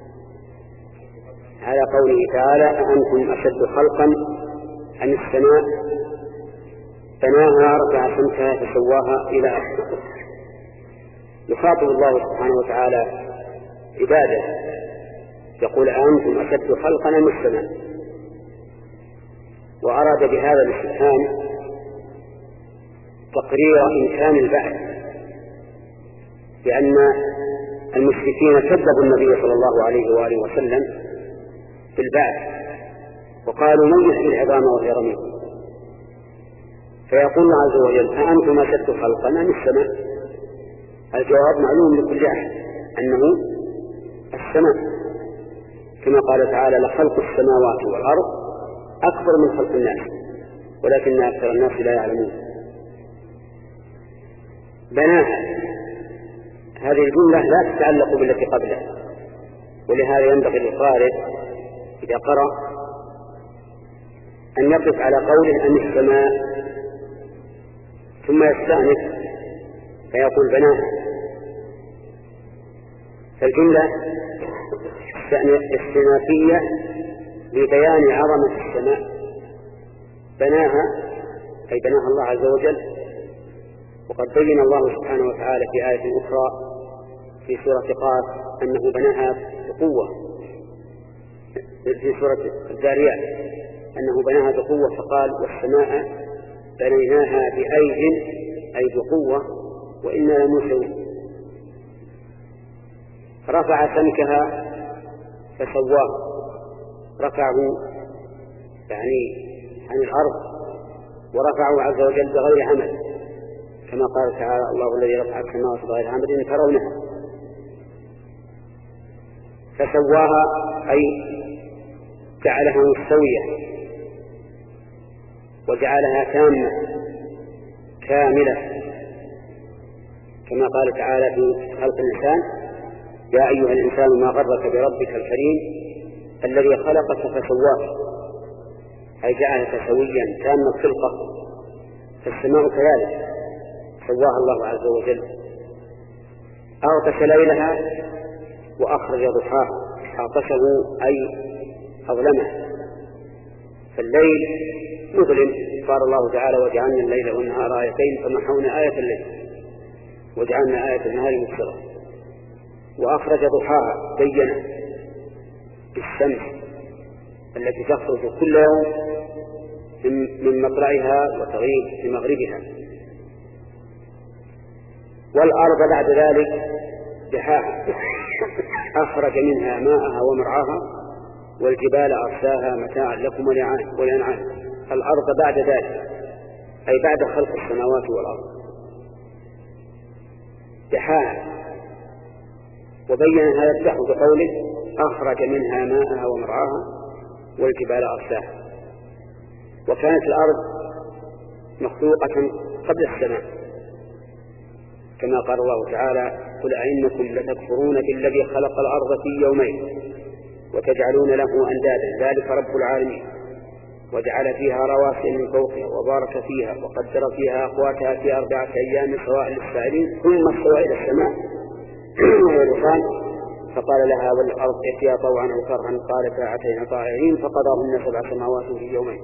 على قوله تعالى أأنتم أشد خلقا أم السماء بناها رفع سمكها فسواها إلى آخره. يخاطب الله سبحانه وتعالى عباده يقول أأنتم أشد خلقا أم السماء، وأراد بهذا الاستفهام تقرير إمكان البعث، لأن المشركين كذبوا النبي صلى الله عليه وآله وسلم في البعث وقالوا من يحيي العظام وهي رميم، فيقول الله عز وجل أأنتم أشد خلقا أم السماء؟ الجواب معلوم لكل أحد أنه السماء، كما قال تعالى لخلق السماوات والأرض أكبر من خلق الناس ولكن أكثر الناس لا يعلمون. بناها هذه الجملة لا تتعلق بالتي قبلها، ولهذا ينبغي للقارئ إذا قرأ أن يقف على قوله أن السماء ثم يستأنف فيقول بناها، فالجملة استئنافية لبيان عظمة السماء. بناها أي بناها الله عز وجل، وقد بين الله سبحانه وتعالى في آية أخرى في سورة قاف أنه بناها بقوة، في سورة الذاريات أنه بناها بقوة فقال والسماء بنيناها بأيد أي بقوة وإنا لموسعون. رفع سمكها فسواه، رفعه يعني عن الأرض ورفعه عز وجل بغير عمل، كما قال تعالى: الله الذي رفع السماوات بغير عمد ترونها، فسواها أي جعلها مستوية وجعلها تامة كاملة، كما قال تعالى في خلق الإنسان: يا أيها الإنسان ما غرك بربك الكريم الذي خلقك فسواك، أي جعلك سويا تام الخلقة. فالسماء كذلك سواها الله عز وجل، أغطش ليلها وأخرج ضحاها. أغطشه أي أظلمه، فالليل مظلم. قال الله تعالى: وجعلنا الليل والنهار آيتين فمحونا آية الليل وجعلنا آية النهار مبصرة. وأخرج ضحاها بينه بالشمس التي تخرج كل يوم من مطلعها وتغيب في مغربها. والأرض بعد ذلك دحاها، أخرج منها ماءها ومرعاها، والجبال أرساها متاعا لكم ولأنعام. الأرض بعد ذلك أي بعد خلق السماوات والأرض دحاها، وبين هذا الدحو بقوله: أخرج منها ماءها ومرعاها والجبال أرساها. وكانت الأرض مخلوقة قبل السماء، كما قال الله تعالى: قل أئنكم لتكفرون بالذي خلق الأرض في يومين وتجعلون له أندادا ذلك رب العالمين وجعل فيها رواسي من فوقها وبارك فيها وقدر فيها أقواتها في أربعة أيام سواء للسائلين ثم استوى إلى السماء وهي دخان فقال لها والأرض ائتيا طوعا أو كرها قالتا أتينا طائعين فقضاهن سبع سماوات في يومين.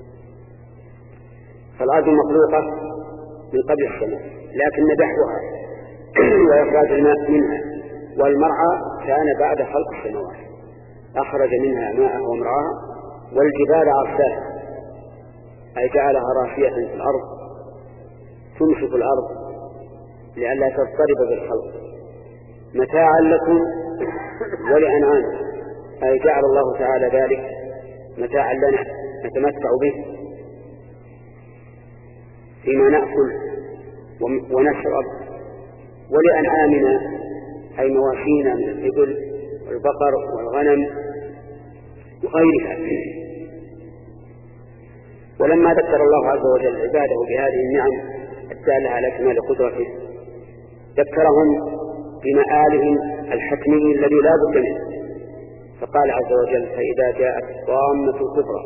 فالأرض مخلوقة من قبل السماء، لكن دحوها وإخراج الماء منها والمرعى كان بعد خلق السماوات. أخرج منها ماءها ومرعاها والجبال أرساها أي جعلها راسية في الأرض تمسك الأرض لئلا تضطرب بالخلق، متاعا لكم ولأنعام أي جعل الله تعالى ذلك متاعا لنا نتمتع به فيما نأكل ونشرب، ولأنعامنا أي مواشينا من الإبل والبقر والغنم وغيرها. ولما ذكر الله عز وجل عباده بهذه النعم الدالة على كمال قدرته ذكرهم بمآلهم الحتمي الذي لا بد منه، فقال عز وجل: فإذا جاءت الطامة الكبرى،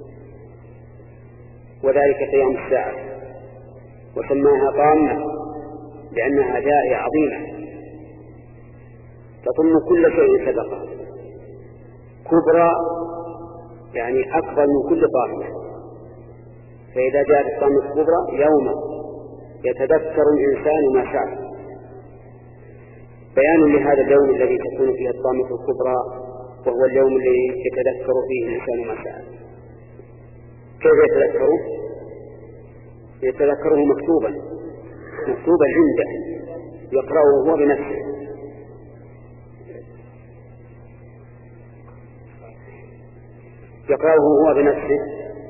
وذلك قيام الساعة، وسماها طامة لأنها داعية عظيمة تضم كل شيء سبقه. كبرى يعني أكبر من كل طامة، فإذا جاءت الطامة الكبرى يوم يتذكر الإنسان ما شاء، بيان لهذا اليوم الذي تكون فيه الطامة الكبرى، وهو اليوم الذي يتذكر فيه الإنسان ما شاء. كيف يتذكره؟ يتذكره مكتوبا مكتوبا عنده يقرأه هو بنفسه. يقرأه هو بنفسه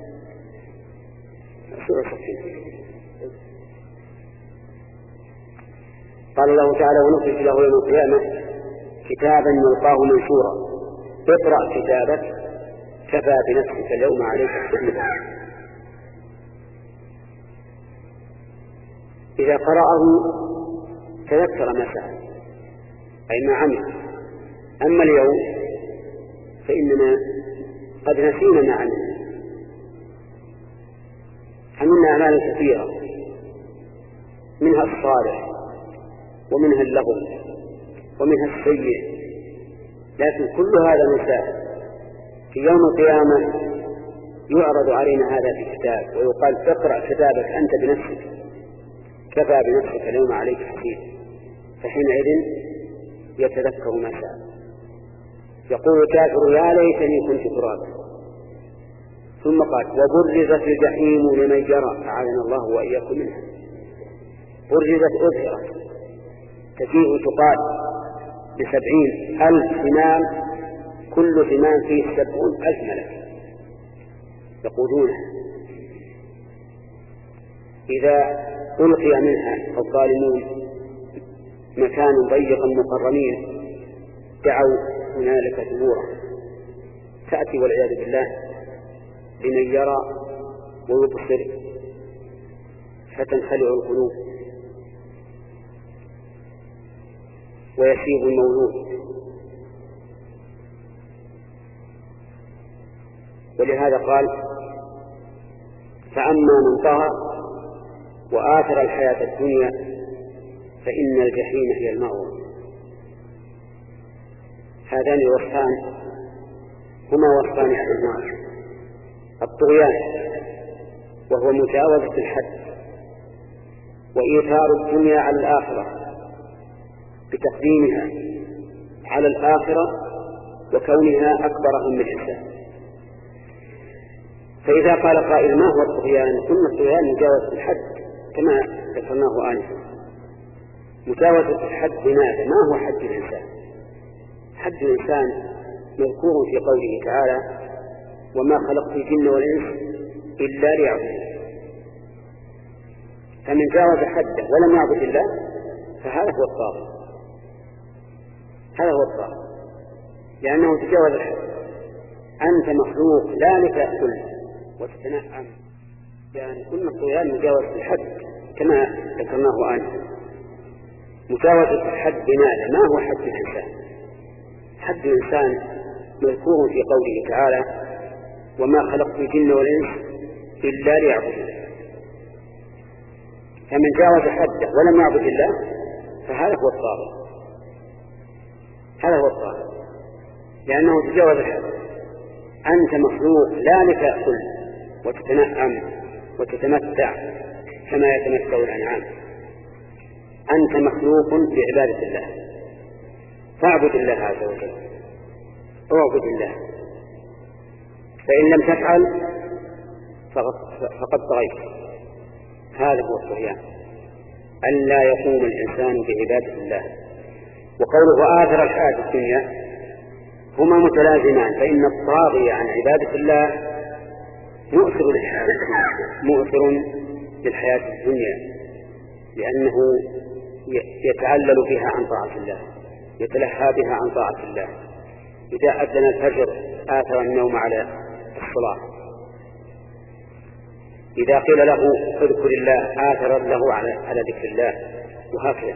قال الله تعالى: ونخرج له يوم القيامة كتابا يلقاه منشورا اقرأ كتابك كفى بنفسك اليوم عليك حسيبا. إذا قرأه تذكر ما سأل أي ما عمل. أما اليوم فإننا قد نسينا ما عملنا، عملنا أعمال كثيرة منها الصالح ومنها اللغو ومنها السيء، لكن كل هذا نساه. في يوم القيامة يعرض علينا هذا في الكتاب ويقال: اقرأ كتابك أنت بنفسك كفى بنفسك اليوم عليك حسيب. فحينئذ يتذكر ما شاء، يقول الكافر: يا ليتني كنت ترابا. ثم قال: وبرزت الجحيم لمن يرى أعاذنا الله وإياكم منها. برزت أظهرت تجيء تقال بسبعين ألف ثمان، كل ثمان فيه سبعون ألف ملك يقودونها. إذا ألقي منها الظالمون مكان ضيقا مقرنين دعوا هنالك ثبورا. تأتي والعياذ بالله لمن يرى ويبصر فتنخلع القلوب ويشيب المولود. ولهذا قال فأما من طغى وآثر الحياة الدنيا فإن الجحيم هي المأوى. هذان الوصفان هما وصفان أهل النار: الطغيان وهو مجاوزة الحد وإيثار الدنيا على الآخرة بتقديمها على الآخرة وكونها أكبر هم الإنسان. فإذا قال قائل ما هو الطغيان؟ قلنا الطغيان مجاوزة الحد كما ذكرناه آنفا. مجاوزة الحد بماذا؟ ما هو حد الإنسان؟ حد الإنسان مذكور في قوله تعالى وما خلقت الجن والإنس إلا ليعبدون. فمن جاوز حده ولم يعبد الله فهذا هو الطاغي، هذا هو الطاغي، لأنه تجاوز الحد. أنت مخلوق لا لتأكل وتتنعم، يعني كل الطغيان مجاوز الحد كما ذكرناه آنفا. مجاوزة الحد بماذا؟ ما هو حد الإنسان؟ حد الإنسان مذكور في قوله تعالى وما خلقت الجن والإنس إلا ليعبدون. فمن جاوز حده ولم يعبد الله فهذا هو الطاغي، هذا هو الطاغي، لأنه تجاوز الحد. أنت مخلوق لا لتأكل وتتنعم وتتمتع كما يتمتع الأنعام، أنت مخلوق لعبادة الله، فاعبد الله عز وجل، اعبد الله. فإن لم تفعل فقد طغيت. هذا هو الطغيان، أن لا يقوم الإنسان بعبادة الله. وقوله آثر الحياة الدنيا هما متلازمان، فإن الطاغي عن عبادة الله مؤثر للحياة مؤثر للحياة الدنيا، لأنه يتعلل بها عن طاعة الله، يتلهى بها عن طاعة الله. إذا أذن الفجر آثر النوم على الصلاة، إذا قيل له اذكر الله آثر له على على ذكر الله، وهكذا.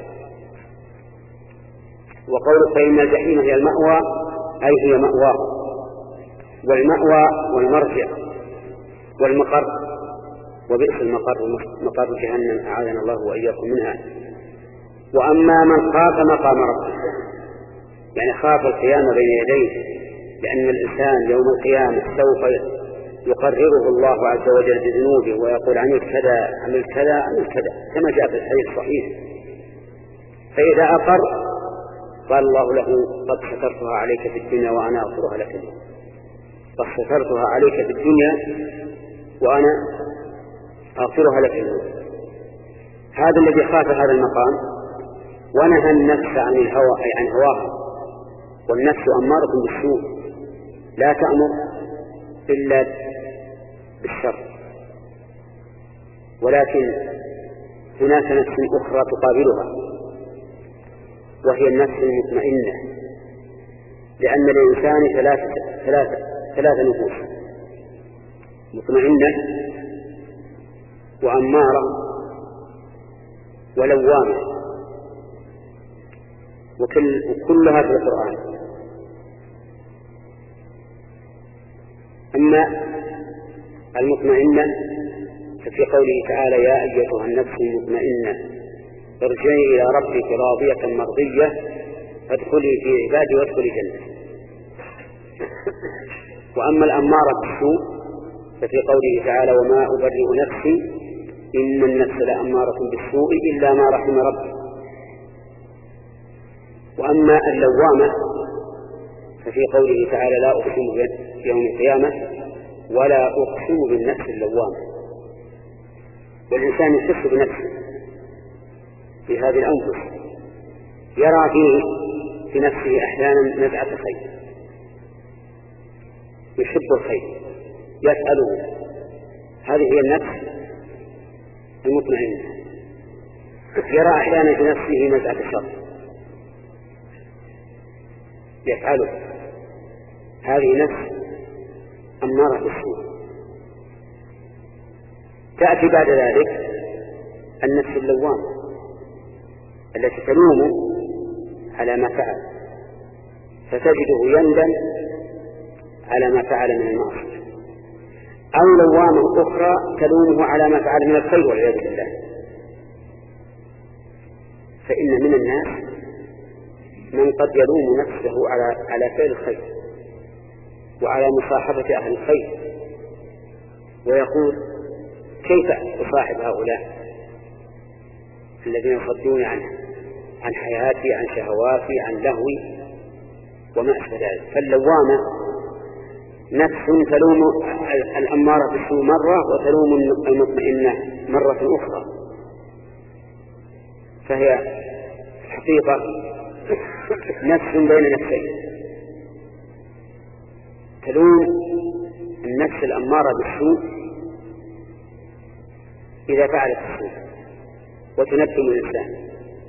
وقوله فإن الجحيم هي المأوى أي هي مأواه، والمأوى والمرجع والمقر، وبئس المقر مقر جهنم أعاذنا الله وإياكم منها. وأما من خاف مقام ربه يعني خاف القيام بين يديه، لأن الإنسان يوم القيامة سوف يقرره الله عز وجل بذنوبه ويقول عملت كذا عملت كذا عملت كذا كما جاء في الحديث الصحيح. فإذا أقر قال الله له قد سترتها عليك في الدنيا وأنا أغفرها لك، قد سترتها عليك في الدنيا وأنا أغفرها لك. هذا الذي خاف هذا المقام ونهى النفس عن الهوى أي عن هواها، والنفس أمارة بالسوء لا تأمر إلا بالشر، ولكن هناك نفس أخرى تقابلها وهي النفس المطمئنة، لأن الإنسان ثلاثة ثلاثة ثلاثة نفوس: مطمئنة وأمارة ولوامة، وكل وكلها في القرآن. أما المطمئنة ففي قوله تعالى يا أيتها النفس المطمئنة ارجعي إلى ربك راضية مرضية فادخلي في عبادي وادخلي جنة. وأما الأمارة بالسوء ففي قوله تعالى وما أبرئ نفسي إن النفس لأمارة بالسوء إلا ما رحم ربي. وأما اللوامة ففي قوله تعالى لا أقسم بيوم القيامة ولا أقسم بالنفس اللوامة. والإنسان يحس بنفسه في هذه الأنفس، يرى فيه في نفسه أحيانا نزعة خير، يحب الخير يسأله، هذه هي النفس المطمئنة. يرى أحيانا في نفسه نزعة شر يفعله، هذه نفس أمارة بالسوء. تأتي بعد ذلك النفس اللوامة التي تلوم على ما فعل، فتجده يندم على ما فعل من المعصية، أو لوامة أخرى تلومه على ما فعل من الخير والعياذ بالله. فإن من الناس من قد يلوم نفسه على على فعل الخير وعلى مصاحبة أهل الخير، ويقول كيف أصاحب هؤلاء الذين يصدون عنه عن حياتي، عن شهواتي، عن لهوي وما أشبه ذلك. فاللوامة نفس تلوم الأمارة بالسوء مرة وتلوم المطمئنة مرة أخرى، فهي حقيقة نفس بين نفسين، تلوم النفس الأمارة بالسوء إذا فعلت السوء وتندم الإنسان،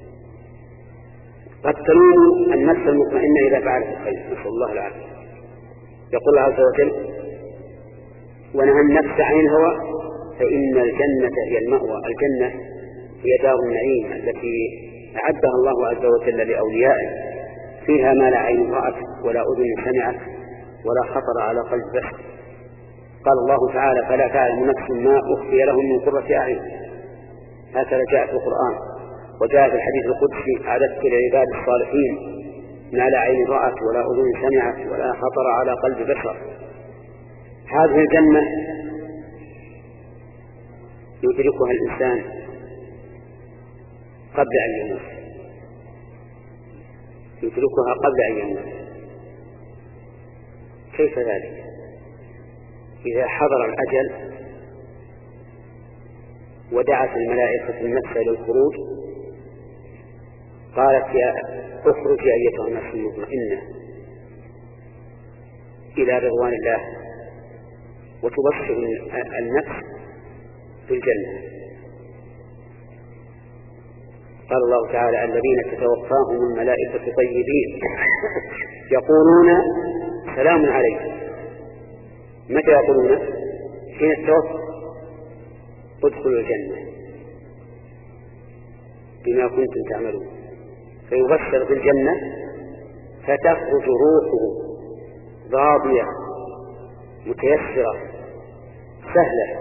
قد تلوم النفس المطمئنة إذا فعلت الخير، نسأل الله العافية. يقول الله عز وجل: ونهى النفس عن الهوى فإن الجنة هي المأوى. الجنة هي دار النعيم التي أعدها الله عز وجل لأوليائه، فيها ما لا عين رأت ولا أذن سمعت ولا خطر على قلب بشر. قال الله تعالى: فلا تعلم نفس ما أخفي لهم من قرة أعين. هكذا جاء في القرآن، وجاء في الحديث القدسي: أعددت لعباد الصالحين ما لا عين رأت ولا أذن سمعت ولا خطر على قلب بشر. هذه الجنة يدركها الإنسان قبل أن يموت، يدركها قبل أن يموت. كيف ذلك؟ إذا حضر الأجل ودعت الملائكة النفس للخروج قالت: يا اخرجي أيتها النفس المطمئنة إلى رضوان الله، وتبشر النفس بالجنة. قال الله تعالى: الذين تتوفاهم الملائكة طيبين يقولون سلام عليكم. متى يقولون؟ حين التوفى: ادخلوا الجنة بما كنتم تعملون. فيبشر بالجنة فتخرج روحه راضية متيسرة سهلة.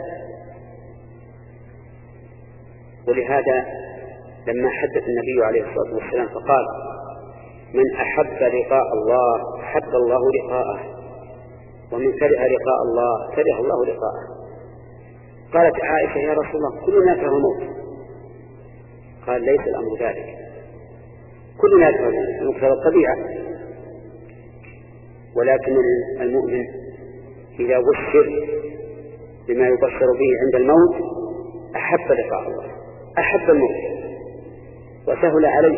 ولهذا لما حدث النبي عليه الصلاة والسلام فقال: من أحب لقاء الله أحب الله لقاءه، ومن كره لقاء الله كره الله لقاءه. قالت عائشة: يا رسول الله كلنا كره الموت. قال: ليس الأمر ذلك، كلنا كره الموت مقتضى الطبيعة، ولكن المؤمن إذا بشر بما يبشر به عند الموت أحب لقاء الله، أحب الموت وسهل عليه.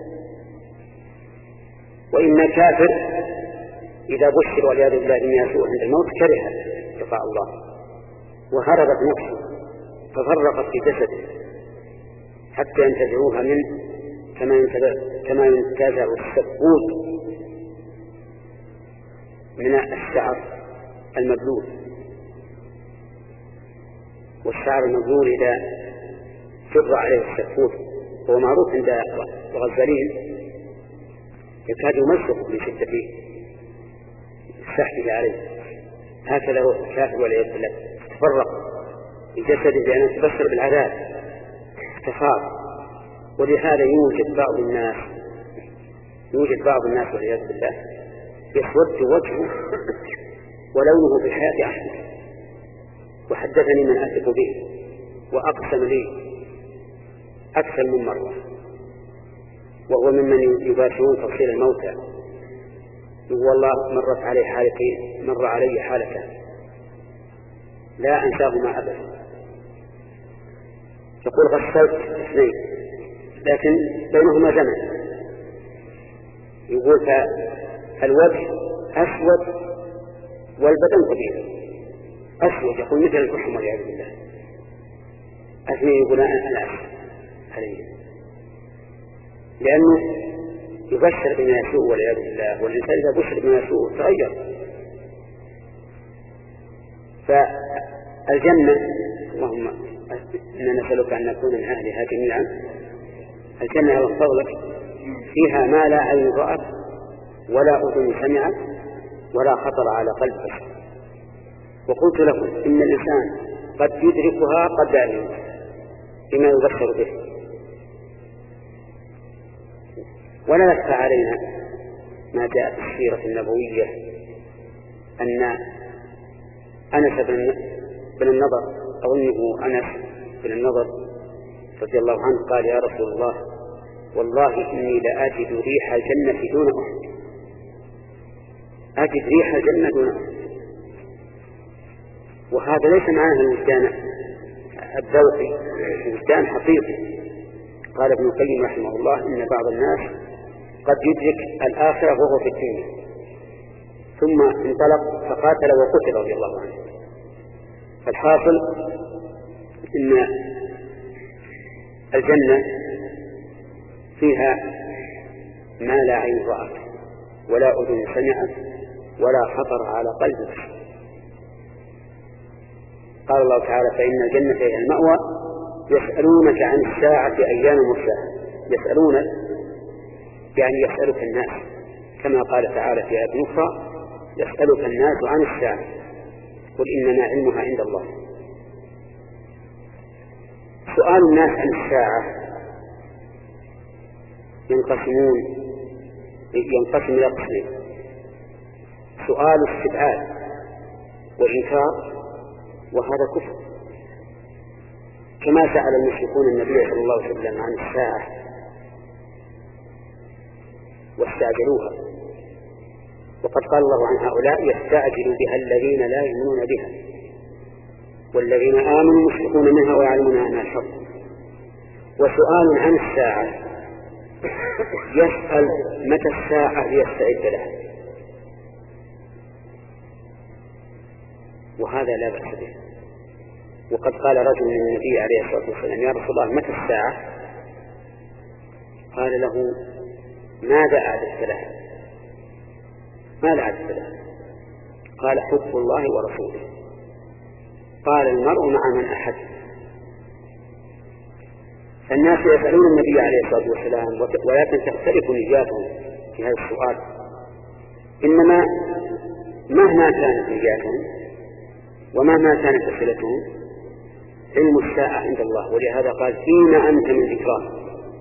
وإن الكافر إذا بشر والعياذ بالله بما يسوء عند الموت كره لقاء الله وهربت نفسه ففرقت في جسده حتى ينتزعوها منه كما ينتزع السبود من الشعر المبلول. والشعر المبلول إذا جر عليه السفود هو معروف عند الغزالين يكاد يمزق من شدة سحبه عليه. هكذا هو الكافر والعياذ بالله تفرق بجسده لأنه تبشر بالعذاب تخاف. ولهذا يوجد بعض الناس يوجد بعض الناس والعياذ بالله يسود وجهه ولونه في الحياة أحمر. وحدثني من أثق به وأقسم لي أكثر من مرة، وهو ممن يباشرون تفصيل الموتى، والله مرت علي حالتين، مر علي حالتان لا أنساهما أبدا. يقول: غسلت اثنين لكن بينهما زمن. يقول: فالوجه أسود والبدن طبيعي أسود، يقول مثل الفحم والعياذ بالله. أثنين يقول: أنا أسود عليه لأنه يبشر بما يسوء والعياذ بالله، والإنسان إذا بشر بما يسوء تغير. فالجنة اللهم إنا نسألك أن نكون من أهلها جميعا. الجنة على فضلك فيها ما لا عين رأت ولا أذن سمعت ولا خطر على قلب بشر. وقلت لكم إن الإنسان قد يدركها قد لا يدرك بما يبشر به. ولا يخفى علينا ما جاء في السيرة النبوية أن أنس بن النضر، أظنه أنس بن النضر رضي الله عنه، قال يا رسول الله والله إني لأجد ريح الجنة دون أحد، أجد ريح الجنة دون أحد. وهذا ليس معناه الوجدان الذوقي، وجدان حقيقي. قال ابن القيم رحمه الله إن بعض الناس قد يدرك الآخرة وهو في الدنيا ثم انطلق فقاتل وقتل رضي الله عنه. فالحاصل إن الجنة فيها ما لا عين رأت ولا أذن سمعت ولا خطر على قلب بشر. قال الله تعالى فإن الجنة هي المأوى يسألونك عن الساعة أيان مرساها. يسألونك يعني يسألك الناس، كما قال تعالى في آية أخرى يسألك الناس عن الساعة قل إنما علمها عند الله. سؤال الناس عن الساعة ينقسمون ينقسم إلى قسمين: سؤال استبعاد وإنكار، وهذا كفر، كما سأل المشركون النبي صلى الله عليه وسلم عن الساعة واستعجلوها، وقد قال الله عن هؤلاء يستعجل بها الذين لا يؤمنون بها والذين آمنوا مشركون منها ويعلمون أنها الحق. وسؤال عن الساعة يسأل متى الساعة ليستعد لها، وهذا لا بأس به. وقد قال رجل من النبي عليه الصلاة والسلام يا رسول الله متى الساعة؟ قال له ماذا أعددت لها؟ ماذا أعددت لها؟ قال حب الله ورسوله. قال المرء مع من أحب. الناس يسألون النبي عليه الصلاة والسلام ولكن تختلف نياتهم في هذا السؤال، إنما مهما كانت نياتهم ومهما كانت أسئلتهم علم الساعة عند الله. ولهذا قال فيما أنت من ذكراه،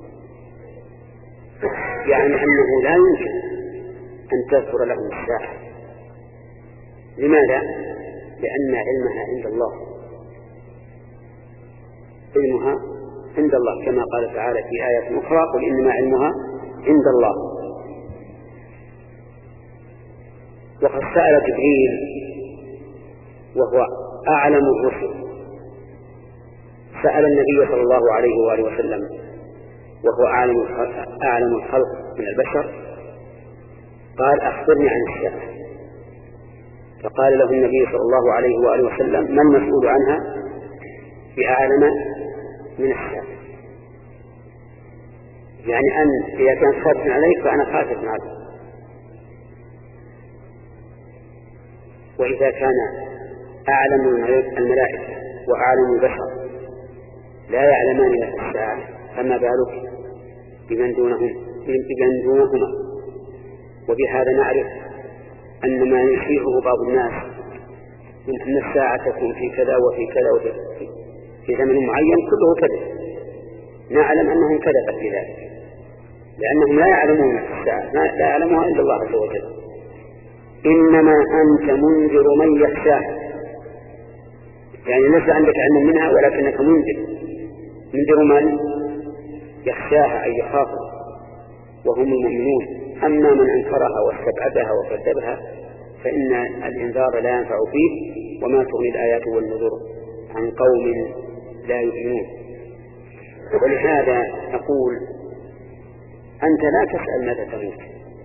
يعني أنه لا يمكن أن تذكر لهم الساعة. لماذا؟ لأن علمها عند الله، علمها عند الله كما قال تعالى في آية أخرى قل إنما علمها عند الله. وقد سأل جبريل وهو أعلم الرسل، سأل النبي صلى الله عليه وآله وسلم وهو أعلم الخلق من البشر، قال أخبرني عن الساعة. فقال له النبي صلى الله عليه وآله وسلم ما المسؤول عنها بأعلم من الساعة؟ يعني أن إذا كان خاف عليك فأنا خاف عليك، وإذا كان أعلم الملائكة وأعلم البشر لا يعلمان لك الساعة فما بالك بمن دونهم بمن دونهما. وبهذا نعرف أن ما يشيره بعض الناس من أن الساعة تكون في كذا وفي كذا وفي في زمن معين كله كذب، نعلم أنهم كذبت في ذلك، لأنهم لا يعلمون الساعة، لا يعلمها إلا الله عز وجل. إنما أنت منذر من يخشاه، يعني ليس عندك علم منها ولكنك منذر. منذر من يخشاها أي يخافها وهم المؤمنون. أما من أنكرها واستبعدها وكذبها فإن الإنذار لا ينفع فيه، وما تغني الآيات والنذر عن قوم لا يؤمنون. ولهذا نقول أنت لا تسأل ماذا تموت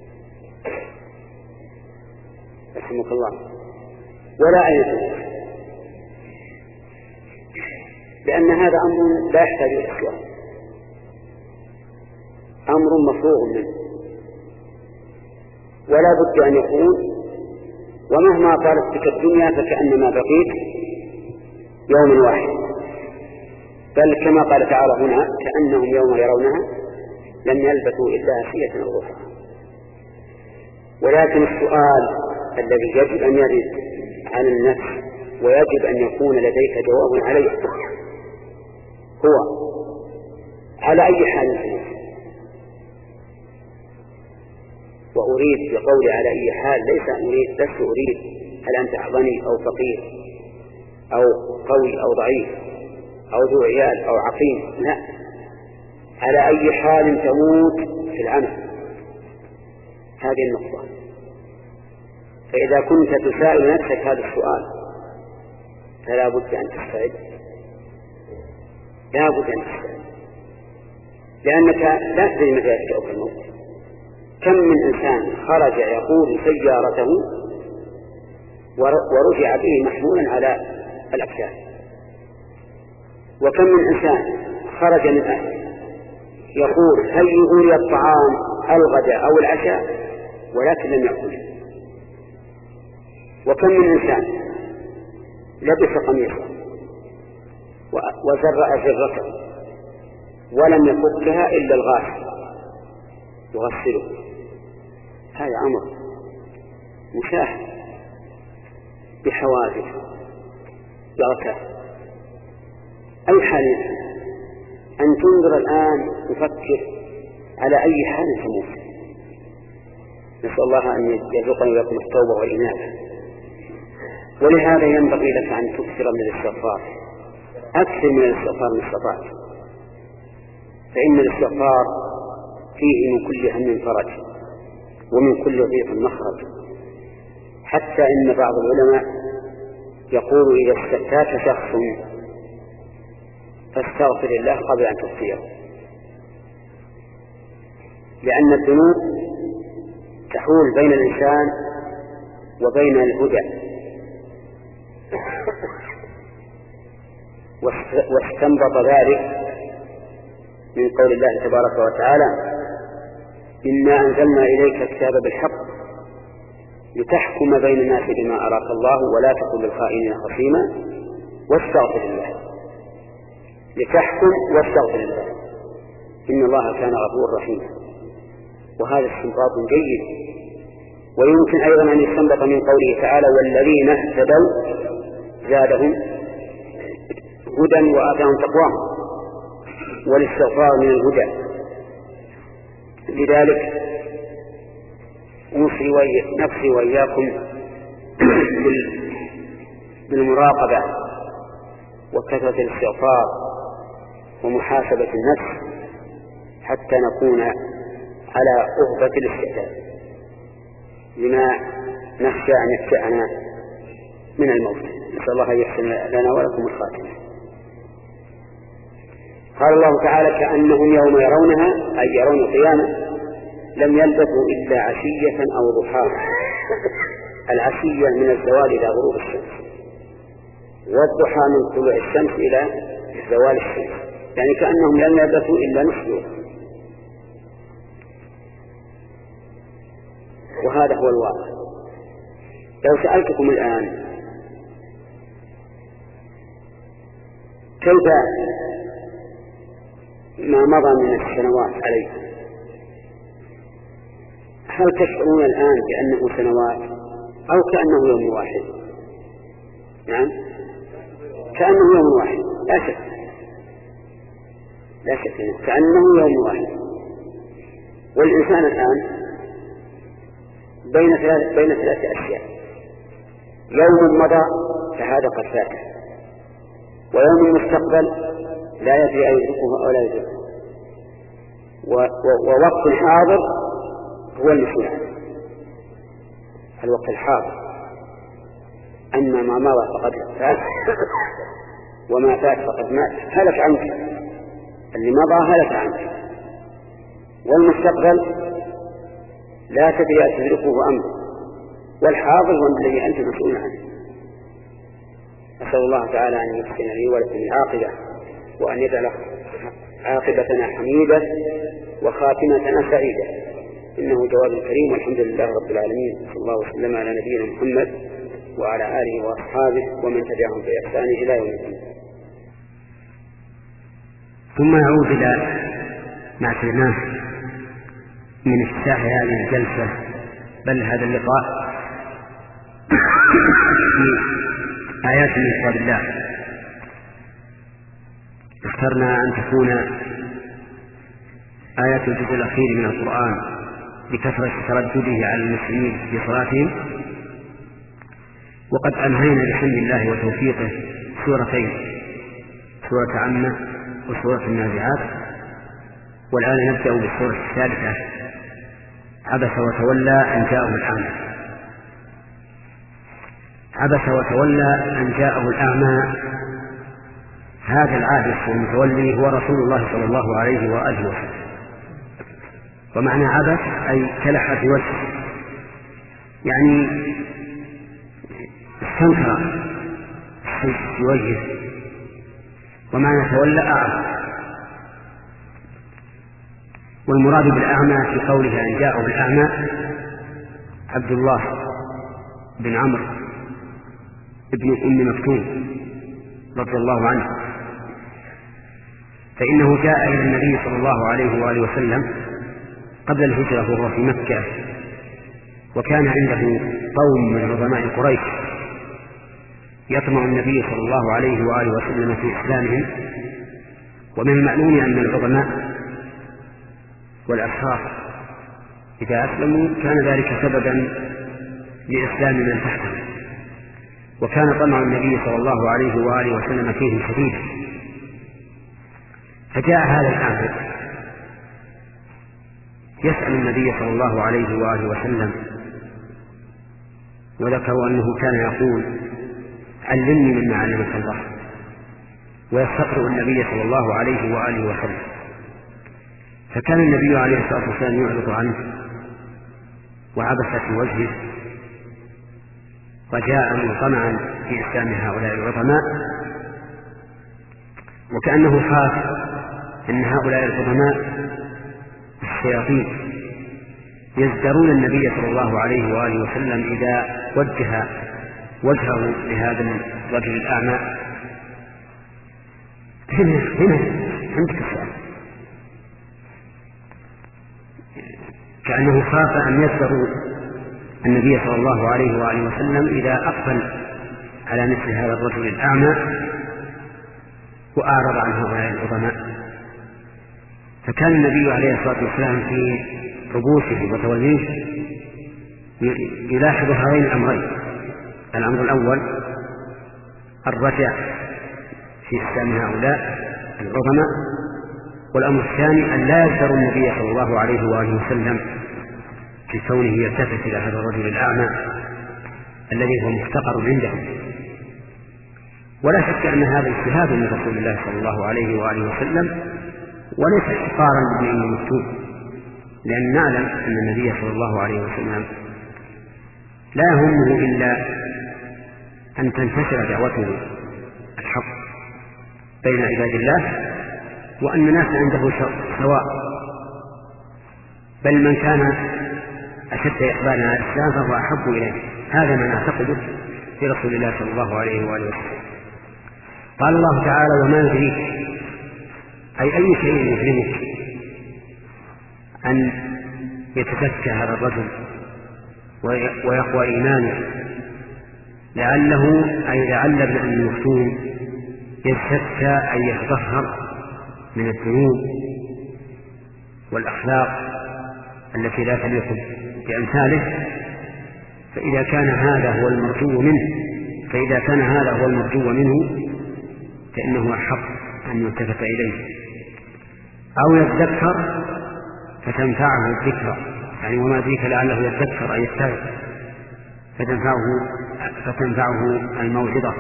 رحمك الله ولا أين تموت، لأن هذا أمر لا يحتاج إلى سؤال، أمر أمر مفروغ منه، ولا بد أن يكون ومهما طالت بك الدنيا فكأنما بقيت يوم واحد، بل كما قال تعالى هنا كأنهم يوم يرونها لم يلبثوا إلا عشية أو ضحاها. ولكن السؤال الذي يجب أن يرد على النفس ويجب أن يكون لديك جواب عليه هو على أي حال تموت؟ وأريد بقولي على أي حال ليس أريد لست أريد هل أنت غني أو فقير أو قوي أو ضعيف أو ذو عيال أو عقيم، لا، على أي حال تموت في العمل، هذه النقطة. فإذا كنت تسائل نفسك هذا السؤال فلا بد أن تستعد، لا بد أن تستعد، لأنك لا تدري متى يأتيك الموت. كم من إنسان خرج يقود سيارته ورجع به محمولا على الأكتاف، وكم من إنسان خرج من أهله يقول هيئوا لي الطعام الغداء أو العشاء ولكن لم يأكل، وكم من إنسان لبس قميصا وزرع زرته ولم يفكها إلا الغاسل يغسله. هذا أمر مشاهد بحوادث بركة. أي حال أن تنظر الآن تفكر على أي حال تموت. نسأل الله أن يرزقنا لكم التوبة والإنابة. ولهذا ينبغي لك أن تكثر من الاستغفار، أكثر من الاستغفار من استطعت، فإن الاستغفار فيه من كل هم فرج ومن كل ضيق مخرج. حتى إن بعض العلماء يقول إذا استفتاك شخص فاستغفر الله قبل أن تفتيه، لأن الذنوب تحول بين الإنسان وبين الهدى. واستنبط ذلك من قول الله تبارك وتعالى إنا أنزلنا إليك الكتاب بالحق لتحكم بين الناس بما أراك الله ولا تكن للخائنين خصيما واستغفر الله. لتحكم واستغفر الله، إن الله كان غفورا رحيما. وهذا استنباط جيد. ويمكن أيضا أن يستنبط من قوله تعالى والذين اهتدوا زادهم هدى وآتاهم تقواهم، والاستغفار من الهدى. لذلك أوصي نفسي وإياكم بالمراقبة وكثرة الاستغفار ومحاسبة النفس حتى نكون على أهبة الاستعداد لما نخشى أن يفتأنا من الموت. نسأل الله أن يحسن لنا ولكم الخاتمة. قال الله تعالى كأنهم يوم يرونها أي يرون القيامة لم يلبثوا إلا عشية أو ضحاها. العشية من الزوال إلى غروب الشمس، والضحى من طلوع الشمس إلى زوال الشمس، يعني كأنهم لم يلبثوا إلا نصف يوم. وهذا هو الواقع. لو سألتكم الآن كيف ما مضى من السنوات عليكم، هل تشعرون الآن بأنه سنوات أو كأنه يوم واحد؟ نعم، كأنه يوم واحد، لا شك لا شك كأنه يوم واحد. والإنسان الآن بين ثلاث بين ثلاثة أشياء: يوم مضى فهذا قد فات، ويوم مستقبل لا يدري أن يدركه أو لا يدركه، ووقت حاضر هو المسؤول عنه، الوقت الحاضر. أما ما مضى فقد فات وما فات فقد مات، هلك عنك. اللي مضى هلك عنك. والمستقبل لا تدري أن تدركه أمر، والحاضر هو الذي أنت مسؤول عنه. أسأل الله تعالى أن يحسن لي ولكم العاقبة، وأن يجعل عاقبتنا حميدة، وخاتمتنا سعيدة، إنه جواب كريم، والحمد لله رب العالمين، صلى الله وسلم على نبينا محمد وعلى آله وأصحابه ومن تبعهم بإحسان إلى يوم الدين. ثم يعود إلى ما سمعناه من افتتاح هذه الجلسة بل هذا اللقاء في آيات من كتاب الله. اخترنا أن تكون آيات الجزء الأخير من القرآن بكثرة تردده على المسلمين في صلاتهم، وقد أنهينا بحمد الله وتوفيقه سورتين، سورة عامة وسورة النازعات، والآن نبدأ بالسورة الثالثة، عبس وتولى أن جاءه الأعمى. عبس وتولى أن جاءه الأعمى، هذا العابس والمتولي هو رسول الله صلى الله عليه وآله وسلم. ومعنى عبس أي كلح في وجهه، يعني استنكر في وجهه. ومعنى تولى أعمى، والمراد بالأعمى في قوله أن جاءه الأعمى عبد الله بن عمرو ابن أم مكتوم رضي الله عنه، فإنه جاء إلى النبي صلى الله عليه وآله وسلم قبل الهجرة وهو في مكة، وكان عنده قوم من عظماء قريش يطمع النبي صلى الله عليه وآله وسلم في إسلامهم. ومن المعلوم أن العظماء والأشراف إذا أسلموا كان ذلك سببا لإسلام من تحتهم، وكان طمع النبي صلى الله عليه وآله وسلم فيه شديد. فجاء هذا الأعمى يسأل النبي صلى الله عليه وآله وسلم، وذكروا أنه كان يقول علمني مما علمك الله، ويستقرئ النبي صلى الله عليه وآله وسلم. فكان النبي عليه الصلاة والسلام يعرض عنه وعبس في وجهه، وجاء مطمعا في إسلام هؤلاء العظماء، وكأنه خاف أن هؤلاء العظماء الشياطين يزدرون النبي صلى الله عليه وآله وسلم إذا وجه وجهه لهذا الرجل الأعمى. هنا هنا عندك السؤال، كأنه خاف أن يزدروا النبي صلى الله عليه وآله وسلم إذا أقبل على مثل هذا الرجل الأعمى وأعرض عن هؤلاء العظماء. فكان النبي عليه الصلاة والسلام في ربوسه وتوليه يلاحظ هذين الأمرين: الأمر الأول الرجع في إسلام هؤلاء العظماء، والأمر الثاني أن لا يزدر النبي صلى الله عليه وآله وسلم في كونه يلتفت إلى هذا الرجل الأعمى الذي هو مفتقر عنده. ولا شك أن هذا اجتهاد من رسول الله صلى الله عليه وآله وسلم، وليس احتقارا لابن أم مكتوم، لأن نعلم أن النبي صلى الله عليه وسلم لا يهمه إلا أن تنتشر دعوته الحق بين عباد الله، وأن الناس عنده سواء، بل من كان أشد إقبالا على الإسلام فهو أحب إليه. هذا ما نعتقده في رسول الله صلى الله عليه وآله وسلم. قال الله تعالى: وما يدريك، أي أي شيء يفهمك أن يتزكى هذا الرجل ويقوى إيمانه، لعله أي لعل ابن أم مكتوم يزكى أن يتطهر من الذنوب والأخلاق التي لا تليق بأمثاله. فإذا كان هذا هو المرجو منه فإذا كان هذا هو المرجو منه فإنه أحق أن يلتفت إليه، أو يتذكر فتنفعه الذكرى، يعني وما ذيك لعله يتذكر أي يتعظ فتنفعه, فتنفعه الموعظة،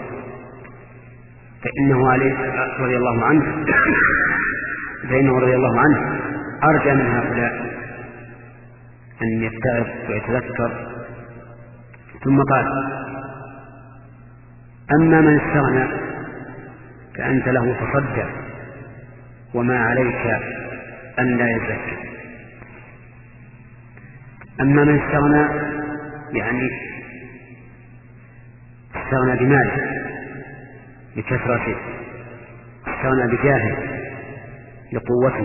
فإنه عليه رضي الله عنه فإنه رضي الله عنه أرجى من هؤلاء أن يتعظ ويتذكر. ثم قال: أما من استغنى فأنت له تصدع وما عليك أن لا يزكى. أما من استغنى يعني استغنى بماله لكثرته، استغنى بجاهه لقوته،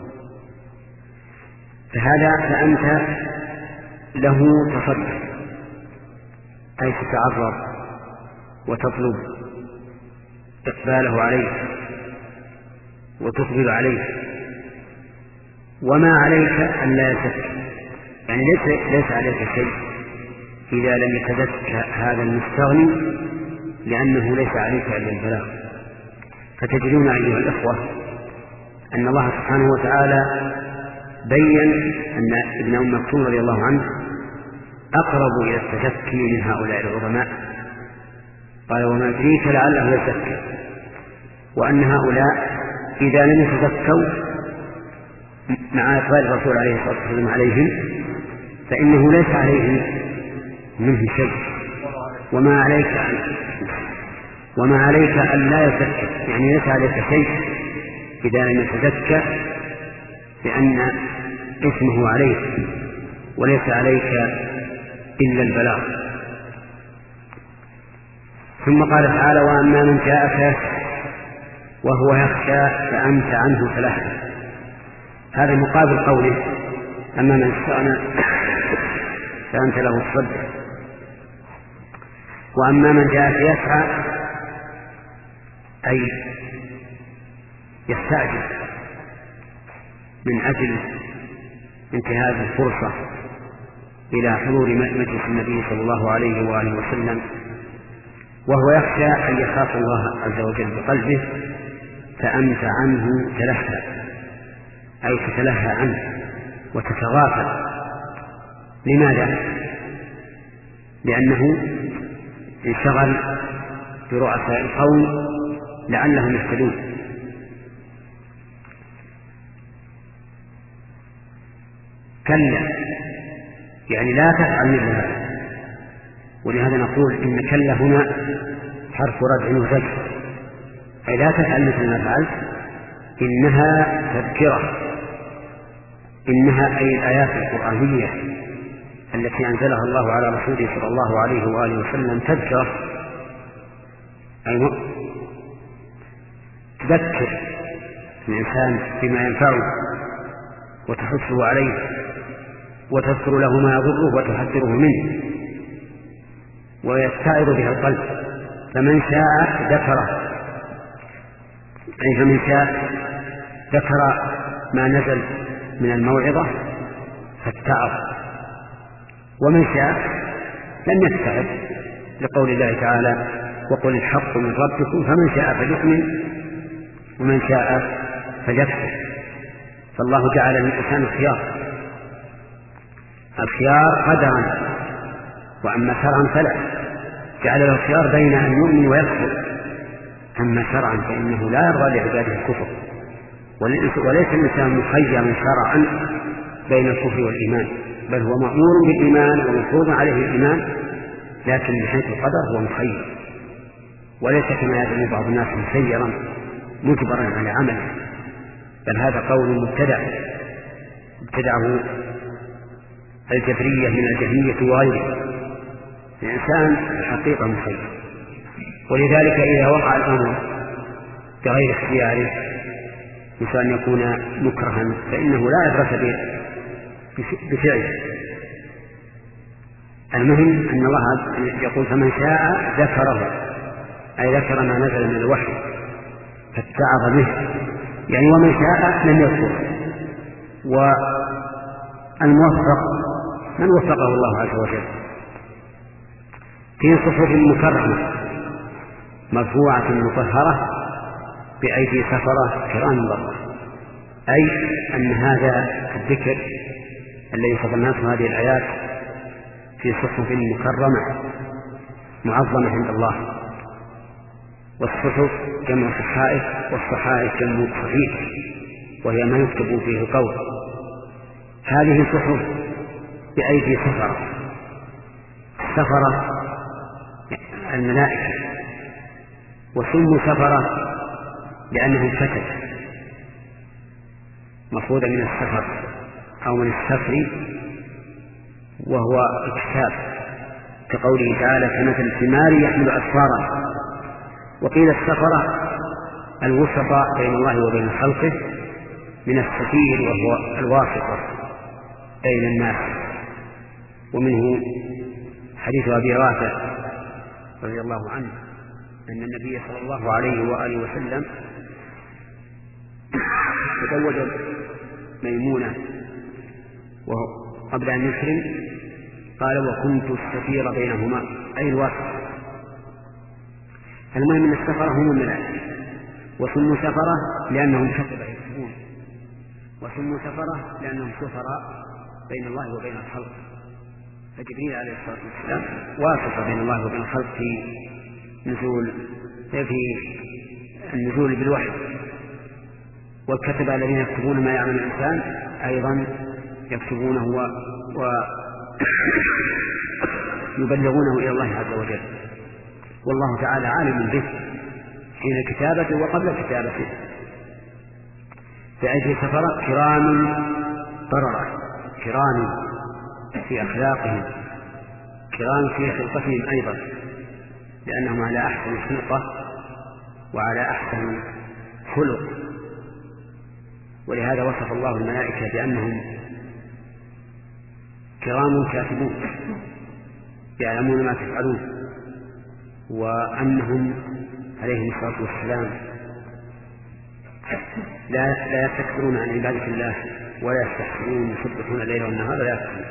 فهذا فأنت له تصدق، أي تتعرض وتطلب إقباله عليه وتقبل عليه. وما عليك أن لا يزكى، يعني ليس, ليس عليك شيء إذا لم يتزكى هذا المستغني، لأنه ليس عليك إلا البلاغ. فتجدون أيها الإخوة أن الله سبحانه وتعالى بين أن ابن أم مكتوم رضي الله عنه أقرب إلى التزكي من هؤلاء العظماء، قال وما أدريك لعله يزكى، وأن هؤلاء إذا لم يتزكوا مع إقبال الرسول عليه الصلاة والسلام عليهم فإنه ليس عليهم منه شيء. وما عليك أن وما عليك أن لا يزكى، يعني ليس عليك شيء إذا لم يتزكى، لأن اسمه عليك وليس عليك إلا البلاغ. ثم قال تعالى وأما من جاءك وهو يخشى فأنت عنه تلهى. هذا مقابل قوله أما من استغنى فأنت له تصدق. وأما من جاءك يسعى أي يستعجل من أجل انتهاز الفرصة إلى حضور مجلس النبي صلى الله عليه وآله وسلم، وهو يخشى أن يخاف الله عز وجل بقلبه، فأنت عنه تلهى أي تتلهى عنه وتتغافل. لماذا؟ لأنه انشغل برؤساء القوم لعلهم يهتدون. كلا يعني لا تفعل مثل هذا. ولهذا نقول إن كلا هنا حرف ردع وزجر، أي لا تفعل مثل ما فعلت، إنها تذكرة، إنها أي الآيات القرآنية التي أنزلها الله على رسوله صلى الله عليه وآله وسلم تذكرة، أي تذكر الإنسان بما ينفعه وتحثه عليه وتذكر له ما يضره وتحذره منه ويستعر بها القلب. فمن شاء ذكره، أي فمن شاء ذكر ما نزل من الموعظة فاتعظ، ومن شاء لم يتعظ، لقول الله تعالى وقل الحق من ربكم فمن شاء فليؤمن ومن شاء فليكفر. فالله جعل للإنسان الخيار، الخيار قدرا، وأما شرعا فلا، جعل له الخيار بين أن يؤمن ويكفر. أما شرعا فإنه لا يرضى لعباده الكفر، وليس الإنسان مخيرا شرعا بين الكفر والإيمان، بل هو مأمور بالإيمان ومفروض عليه الإيمان، لكن من حيث القدر هو مخير، وليس كما يدعو بعض الناس مسيرا مجبرا على عمله، بل هذا قول مبتدع ابتدعه الجبرية من الجهمية وغيره. الإنسان الحقيقة مخير، ولذلك إذا وقع الأمر بغير اختياره مثل أن يكون مكرها فإنه لا عبرة بفعله. المهم أن الله يقول فمن شاء ذكره، أي ذكر ما نزل من الوحي فاتعظ به، يعني ومن شاء لم يذكر. والموفق من وفقه الله عز وجل في صحف مكرمة مرفوعة مطهرة بأيدي سفرة كرام بررة، أي أن هذا الذكر الذي فضلناه هذه الآيات في صحف مكرمة معظمة عند الله. والصحف جمع صحائف، والصحائف جمع صحيح وهي ما يكتب فيه قول. هذه صحف بأيدي سفرة، السفرة الملائكة، وسموا سفرة لأنه كتب مفروض من السفر أو من السفر وهو الكتاب، كقوله تعالى كمثل الحمار يحمل أسفارا. وقيل السفرة الوسطى بين الله وبين خلقه من السفير وهو الواسطة بين الناس. ومنه حديث أبي رافع رضي الله عنه أن النبي صلى الله عليه وآله وسلم تزوج ميمونة وقبل أن يسلم قال وكنت السفير بينهما أي الواسطة. المهم من السفرة هم الملائكة، وسموا سفرة لأنهم كتب يكتبون، وسموا سفرة لأنهم سفراء بين الله وبين الخلق. فجبريل عليه الصلاة والسلام واسطة بين الله وبين الخلق في نزول في النزول بالوحي، والكتبة الذين يكتبون ما يعمل الإنسان أيضا يكتبونه ويبلغونه إلى الله عز وجل، والله تعالى عالم به حين كتابته وقبل كتابته. فأجل سفرة كرام بررة، كرام في أخلاقهم، كرام في خلقتهم أيضا، لأنهم على أحسن خلقة وعلى أحسن خلق. ولهذا وصف الله الملائكة بأنهم كرام كاتبون يعلمون ما تفعلون، وأنهم عليهم الصلاة والسلام لا لا يستكثرون عن عبادة الله ولا يستحسنون، يسبحون الليل والنهار لا يكفرون.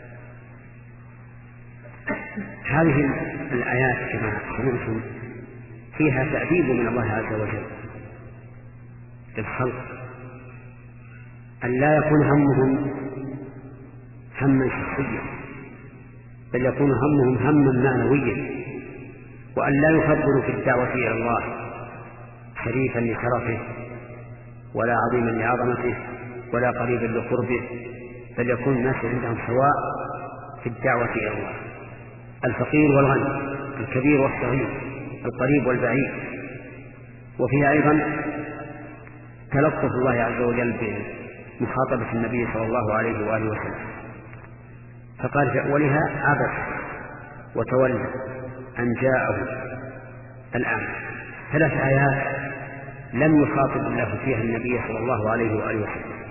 هذه الآيات كما سمعتم فيها تأديب من الله عز وجل للخلق أن لا يكون همهم هما شخصيا، بل يكون همهم هما معنويا، وأن لا يفضلوا في الدعوة إلى الله شريفا لشرفه ولا عظيما لعظمته ولا قريبا لقربه، بل يكون الناس عندهم سواء في الدعوة إلى الله، الفقير والغني، الكبير والصغير، القريب والبعيد. وفيها أيضا تلطف الله عز وجل بمخاطبة النبي صلى الله عليه وآله وسلم، فقال في أولها عبس وتولى أن جاءه الأعمى. ثلاث آيات لم يخاطب الله فيها النبي صلى الله عليه وآله وسلم،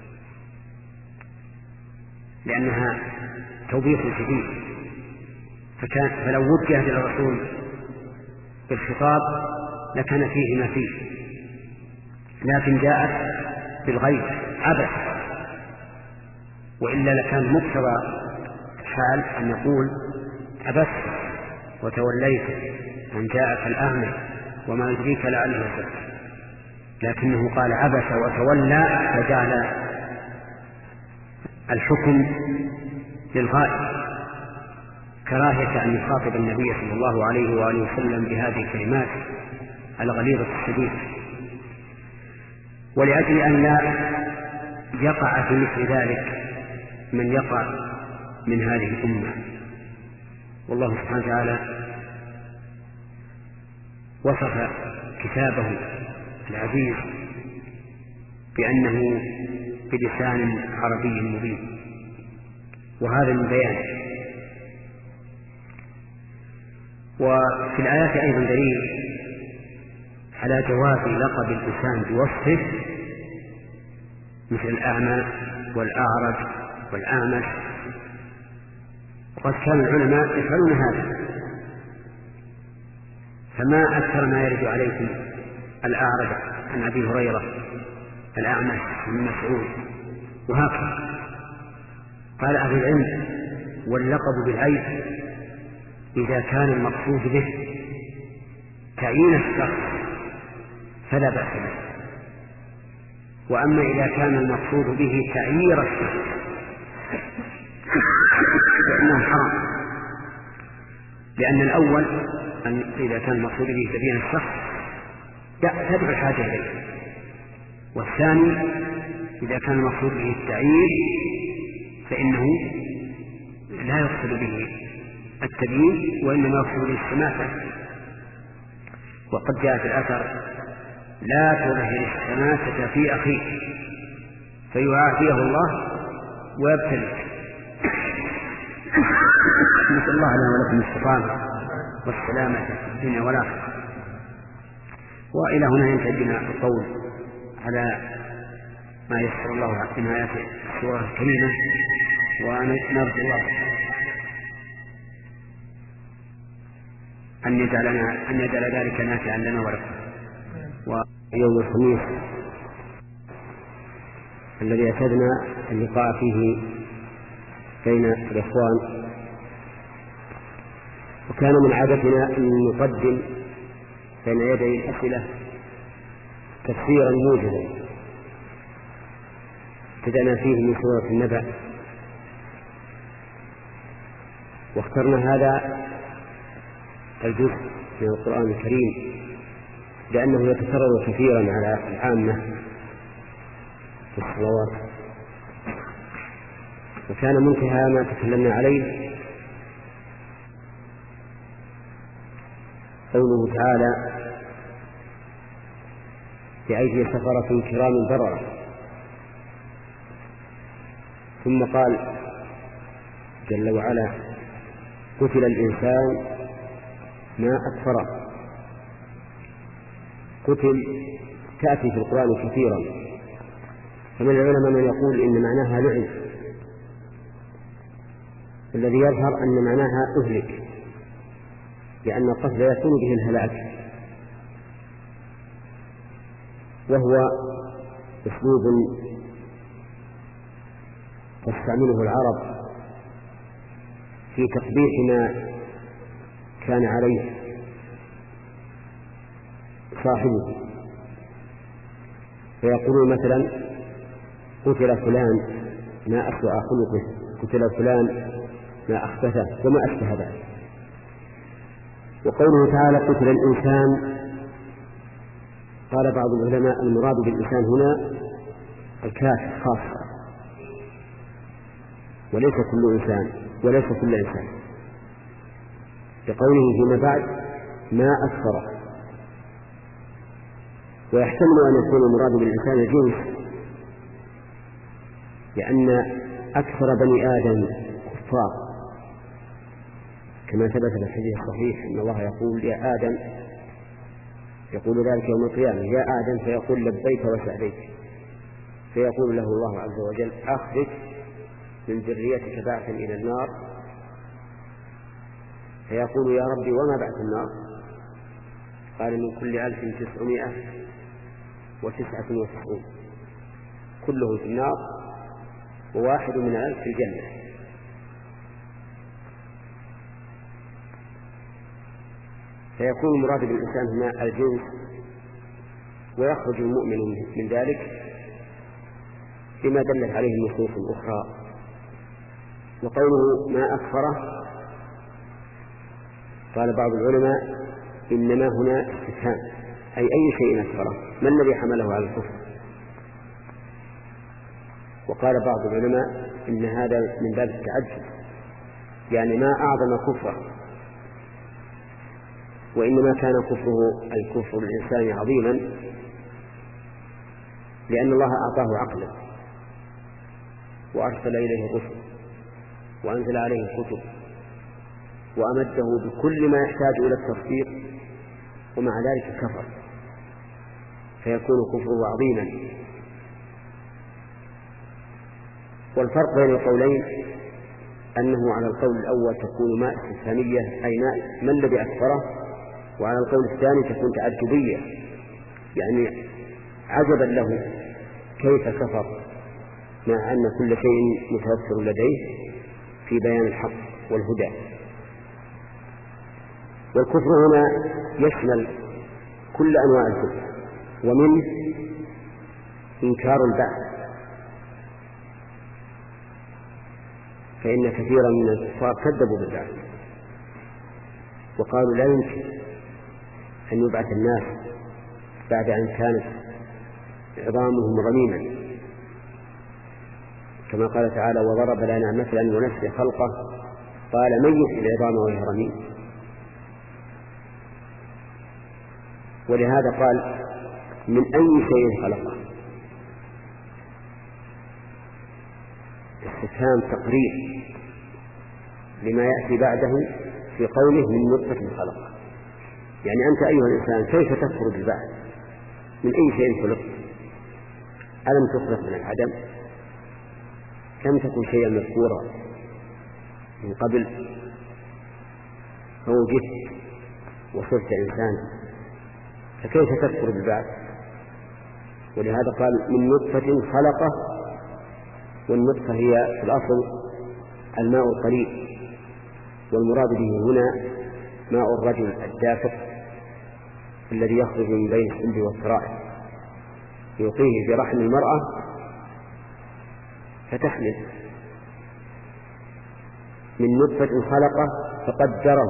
لأنها توبيخ شديد، فكان فلو وجهت إلى الرسول بالخطاب لكان فيه ما فيه، لكن جاءت بالغيب عبث، وإلا لكان مقتضى الحال أن يقول عبث وتوليت أن جاءك الأعمى وما يدريك لعله يزكى، لكنه قال عبث وتولى فجعل الحكم للغائب، كراهية أن يخاطب النبي صلى الله عليه وآله وسلم بهذه الكلمات الغليظة الشديدة، ولأجل أن لا يقع في مثل ذلك من يقع من هذه الأمة. والله سبحانه وتعالى وصف كتابه العزيز بأنه بلسان عربي مبين، وهذا من بيان. وفي الآيات أيضا دليل على جواز لقب الإنسان بوصفه مثل الأعمى والأعرج والأعمش، وقد كان العلماء يفعلون هذا، فما أكثر ما يرد عليكم الأعرج عن أبي هريرة، الأعمش عن مسعود، وهكذا. قال أهل العلم واللقب بالعيب إذا كان المقصود به تعيين الشخص فلا بأس به، وأما إذا كان المقصود به تعيير الشخص فإنه حرام، لأن الأول أن إذا كان المقصود به تبيين الشخص تدعو الحاجة إليه، والثاني إذا كان المقصود به التعيير فإنه لا يقصد به التبيين وإنما يقصد به السماحة. وقد جاء في الأثر لا تظهر السماحة في أخيك فيعافيه الله ويبتليك. نسأل الله لنا ولكم الاستقامة والسلامة في الدنيا والآخرة. وإلى هنا ينتهي بنا القول على ما يسر الله من آيات السورة الكريمة، ونرجو الله أن يجعلنا أن يجعل ذلك نافعا لنا ولكم. ويوم الخميس الذي اعتدنا اللقاء فيه بين الإخوان، وكان من عادتنا أن نقدم بين يدي الأسئلة تفسيرا موجزا ابتدأنا فيه من سورة النبأ، واخترنا هذا الجزء من القرآن الكريم لأنه يتكرر كثيرا على العامة في الصلوات، وكان منتهى ما تكلمنا عليه قوله تعالى بأيدي سفرة كرام بررة، ثم قال جل وعلا قتل الإنسان ما أكفره. قتل تأتي في القرآن كثيرا، فمن العلماء من يقول إن معناها لعن، الذي يظهر أن معناها أهلك، لأن القتل يكون به الهلاك، وهو أسلوب تستعمله العرب في تقبيح ما كان عليه صاحبه، فيقولون مثلا قتل فلان ما أسوأ خلقه، قتل فلان ما أخبثه، وما أشبه ذلك. وقوله تعالى قتل الإنسان، قال بعض العلماء المراد بالإنسان هنا الكافر خاصة، وليس كل إنسان وليس كل إنسان، لقوله فيما بعد ما أكثر. ويحتمل أن يكون المراد بالإنسان الجنس، لأن أكثر بني آدم كفار، كما ثبت في الحديث الصحيح أن الله يقول يا آدم، يقول ذلك يوم القيامة يا آدم، فيقول لبيك وسعديك، فيقول له الله عز وجل أخرج من ذريتك بعثا إلى النار، فيقول يا ربي وما بعث النار؟ قال من كل ألف تسعمائة وتسعة وتسعون، كلهم في النار وواحد من الألف في الجنة. فيكون المراد بالإنسان هنا الجنس، ويخرج المؤمن من ذلك بما دلت عليه النصوص الأخرى. وقوله ما أكفره، قال بعض العلماء إنما هنا استفهام، أي أي شيء أكفره، ما الذي حمله على الكفر؟ وقال بعض العلماء إن هذا من باب التعجب، يعني ما أعظم كفره، وإنما كان كفره أي كفر الإنسان عظيما لأن الله أعطاه عقلا وأرسل إليه الرسل وأنزل عليه الكتب وأمده بكل ما يحتاج إلى التصديق، ومع ذلك كفر، فيكون كفره عظيما. والفرق بين القولين أنه على القول الأول تكون ماء استفهامية أي ماء ما الذي أكفره، وعلى القول الثاني تكون تعجبية، يعني عجبا له كيف كفر مع أن كل شيء متوفر لديه في بيان الحق والهدى. والكفر هنا يشمل كل أنواع الكفر، ومنه إنكار البعث، فإن كثيرا من الكفار كذبوا بالبعث وقالوا لا يمكن أن يبعث الناس بعد أن كانت عظامهم رميما، كما قال تعالى وضرب لنا مثلا ونسي خلقه قال من يحيي العظام وهي رميم. ولهذا قال من أي شيء خلقه، استفهام تقرير لما يأتي بعده في قوله من نطفة خلق. يعني أنت أيها الإنسان كيف تكفر بالبعث؟ من أي شيء خلقت؟ ألم تخلق من العدم؟ كم تكن شيئا مذكورا من قبل فوجدت وصرت إنسانا، فكيف تكفر بالبعث؟ ولهذا قال من نطفة خلقه، والنطفة هي في الأصل الماء القليل، والمراد به هنا ماء الرجل الدافق الذي يخرج من بين الصلب والترائب يلقيه في رحم المرأة فتحمل. من نطفة خلقه فقدره،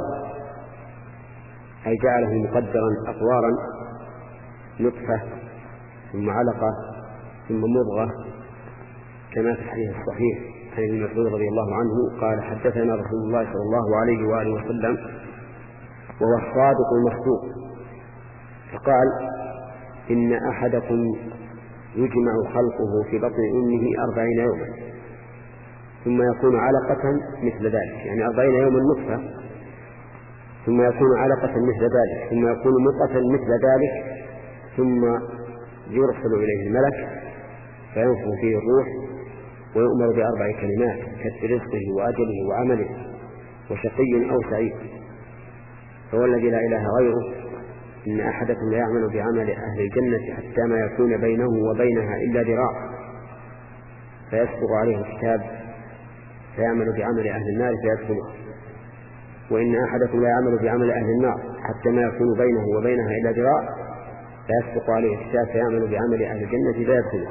أي جعله مقدرا أطوارا، نطفة ثم علقة ثم مضغة، كما في الحديث الصحيح عن ابن مسعود رضي الله عنه قال حدثنا رسول الله صلى الله عليه وآله وسلم وهو الصادق المصدوق فقال إن أحدكم يجمع خلقه في بطن أمه أربعين يوما ثم يكون علقة مثل ذلك، يعني أربعين يوما نطفة ثم يكون علقة مثل ذلك ثم يكون مضغة مثل ذلك ثم يرسل إليه الملك فينفخ فيه الروح ويؤمر بأربع كلمات كتب رزقه وأجله وعمله وشقي أو سعيد. فهو الذي لا إله غيره إن أحدكم لا يعمل بعمل أهل الجنة حتى ما يكون بينه وبينها إلا ذراع فيسبق عليه الكتاب فيعمل بعمل أهل النار فيدخله، وإن أحدكم لا يعمل بعمل أهل النار حتى ما يكون بينه وبينها إلا ذراع فيسبق عليه الكتاب فيعمل بعمل أهل الجنة فيدخله.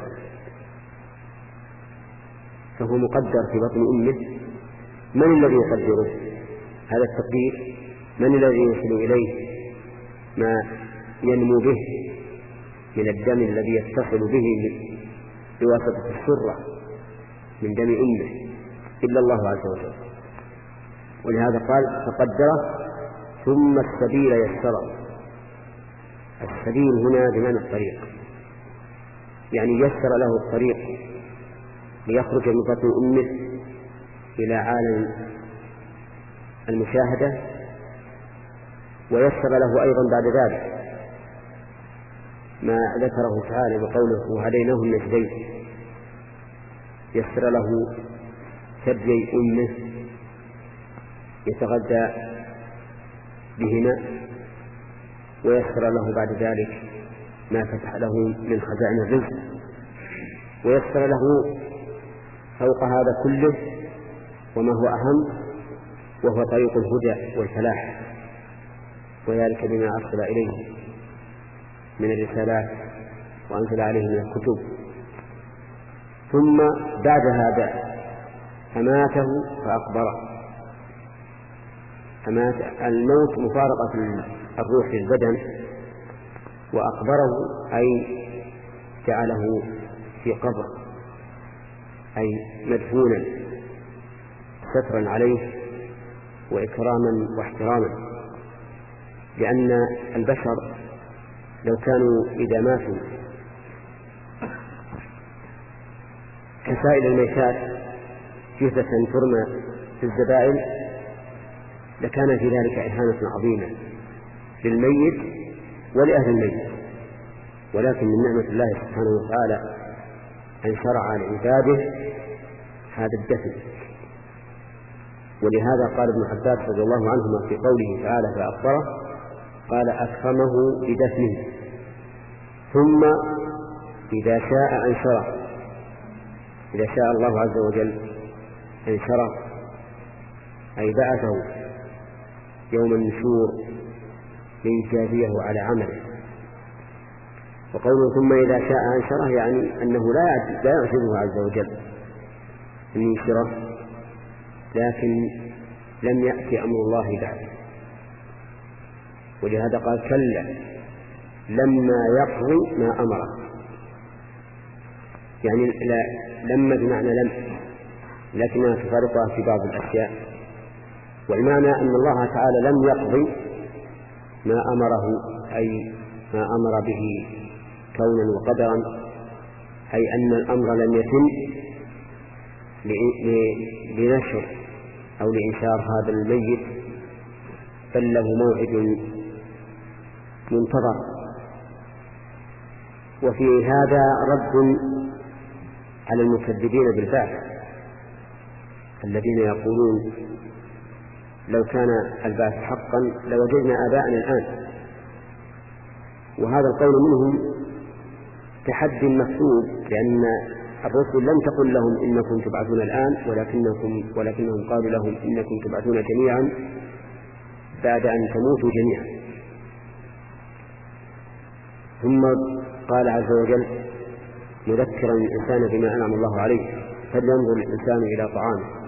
فهو مقدر في بطن أمه. من الذي يقدره هذا التقدير؟ من الذي يوصل إليه ما ينمو به من الدم الذي يتصل به بواسطة السرة من دم أمه إلا الله عز وجل. ولهذا قال فقدره ثم السبيل يسره. السبيل هنا بمعنى الطريق، يعني يسر له الطريق ليخرج من بطن أمه إلى عالم المشاهدة، ويسر له أيضا بعد ذلك ما ذكره تعالى بقوله وهديناه النجدين، يسر له ثدي أمه يتغذى بهما، ويسر له بعد ذلك ما فتح له من خزائن الرزق، ويسر له فوق هذا كله وما هو أهم وهو طريق الهدى والفلاح، وذلك بما أرسل إليه من الرسالات وأنزل عليه من الكتب. ثم بعد هذا أماته فأقبره. أمات الموت مفارقة الروح للبدن، وأقبره أي جعله في قبر أي مدفونا سترا عليه وإكراما واحتراما، لأن البشر لو كانوا إذا ماتوا كسائر الميتات جثة ترمى في الزبائن لكان في ذلك إهانة عظيمة للميت ولأهل الميت. ولكن من نعمة الله سبحانه وتعالى أن شرع لعباده هذا الدفن. ولهذا قال ابن عباس رضي الله عنهما في قوله تعالى فأخبره قال أكرمه بدفنه ثم إذا شاء أنشره. إذا شاء الله عز وجل أنشره أي بعثه يوم النشور ليجازيه على عمله. وقوله ثم إذا شاء أنشره يعني أنه لا يعجزه عز وجل أن ينشره، لكن لم يأتي أمر الله بعد. ولهذا قال كلا لما يقضي ما أمره، يعني لا لما بمعنى لم، لكنها تفارقها في بعض الأشياء. والمعنى أن الله تعالى لم يقضي ما أمره أي ما أمر به كونا وقدرا، أي أن الأمر لم يتم لنشر أو لإنشار هذا الميت، بل له موعد منتظر. وفي هذا رد على المكذبين بالبعث الذين يقولون لو كان البعث حقا لوجدنا آباءنا الآن. وهذا القول منهم تحدي مكتوب، لأن الرسل لم تقل لهم إنكم تبعثون الآن، ولكنكم ولكنهم قالوا لهم إنكم تبعثون جميعا بعد أن تموتوا جميعا. ثم قال عز وجل يذكر الإنسان بما أنعم الله عليه، فلينظر الإنسان إلى طعامه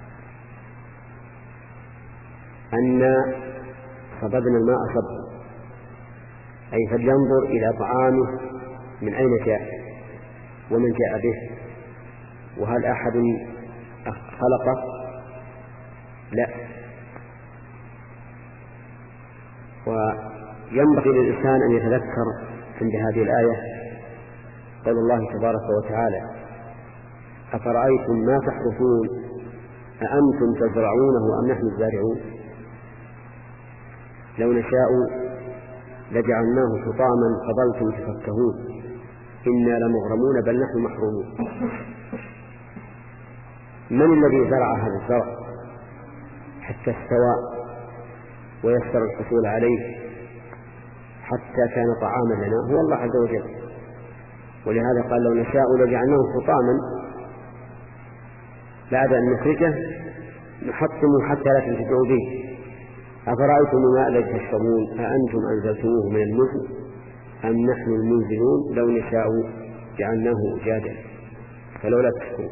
أنا صببنا الماء صبا، أي فلينظر إلى طعامه من أين جاء ومن جاء به، وهل أحد خلقه؟ لا. وينبغي للإنسان أن يتذكر عند هذه الآية قول الله تبارك وتعالى أفرأيتم ما تحرثون أأنتم تزرعونه أم نحن الزارعون لو نشاء لجعلناه حطاما فظلتم تفكهون إنا لمغرمون بل نحن محرومون. من الذي زرع هذا الزرع حتى استوى ويسر الحصول عليه حتى كان طعاما لنا؟ هو الله عز وجل. ولهذا قال لو نشاء لجعلناه حطاما، بعد أن نخرجه نحطمه حتى لا تنتفعوا به. أفرأيتم الماء الذي تشربون أأنتم أنزلتموه من المزن أم نحن المنزلون لو نشاء جعلناه أجاجا فلولا تشكرون.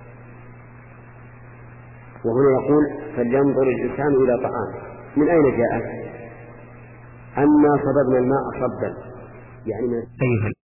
وهنا يقول فلينظر الإنسان إلى طعامه من أين جاء؟ أنا صببنا الماء صبا، يعني من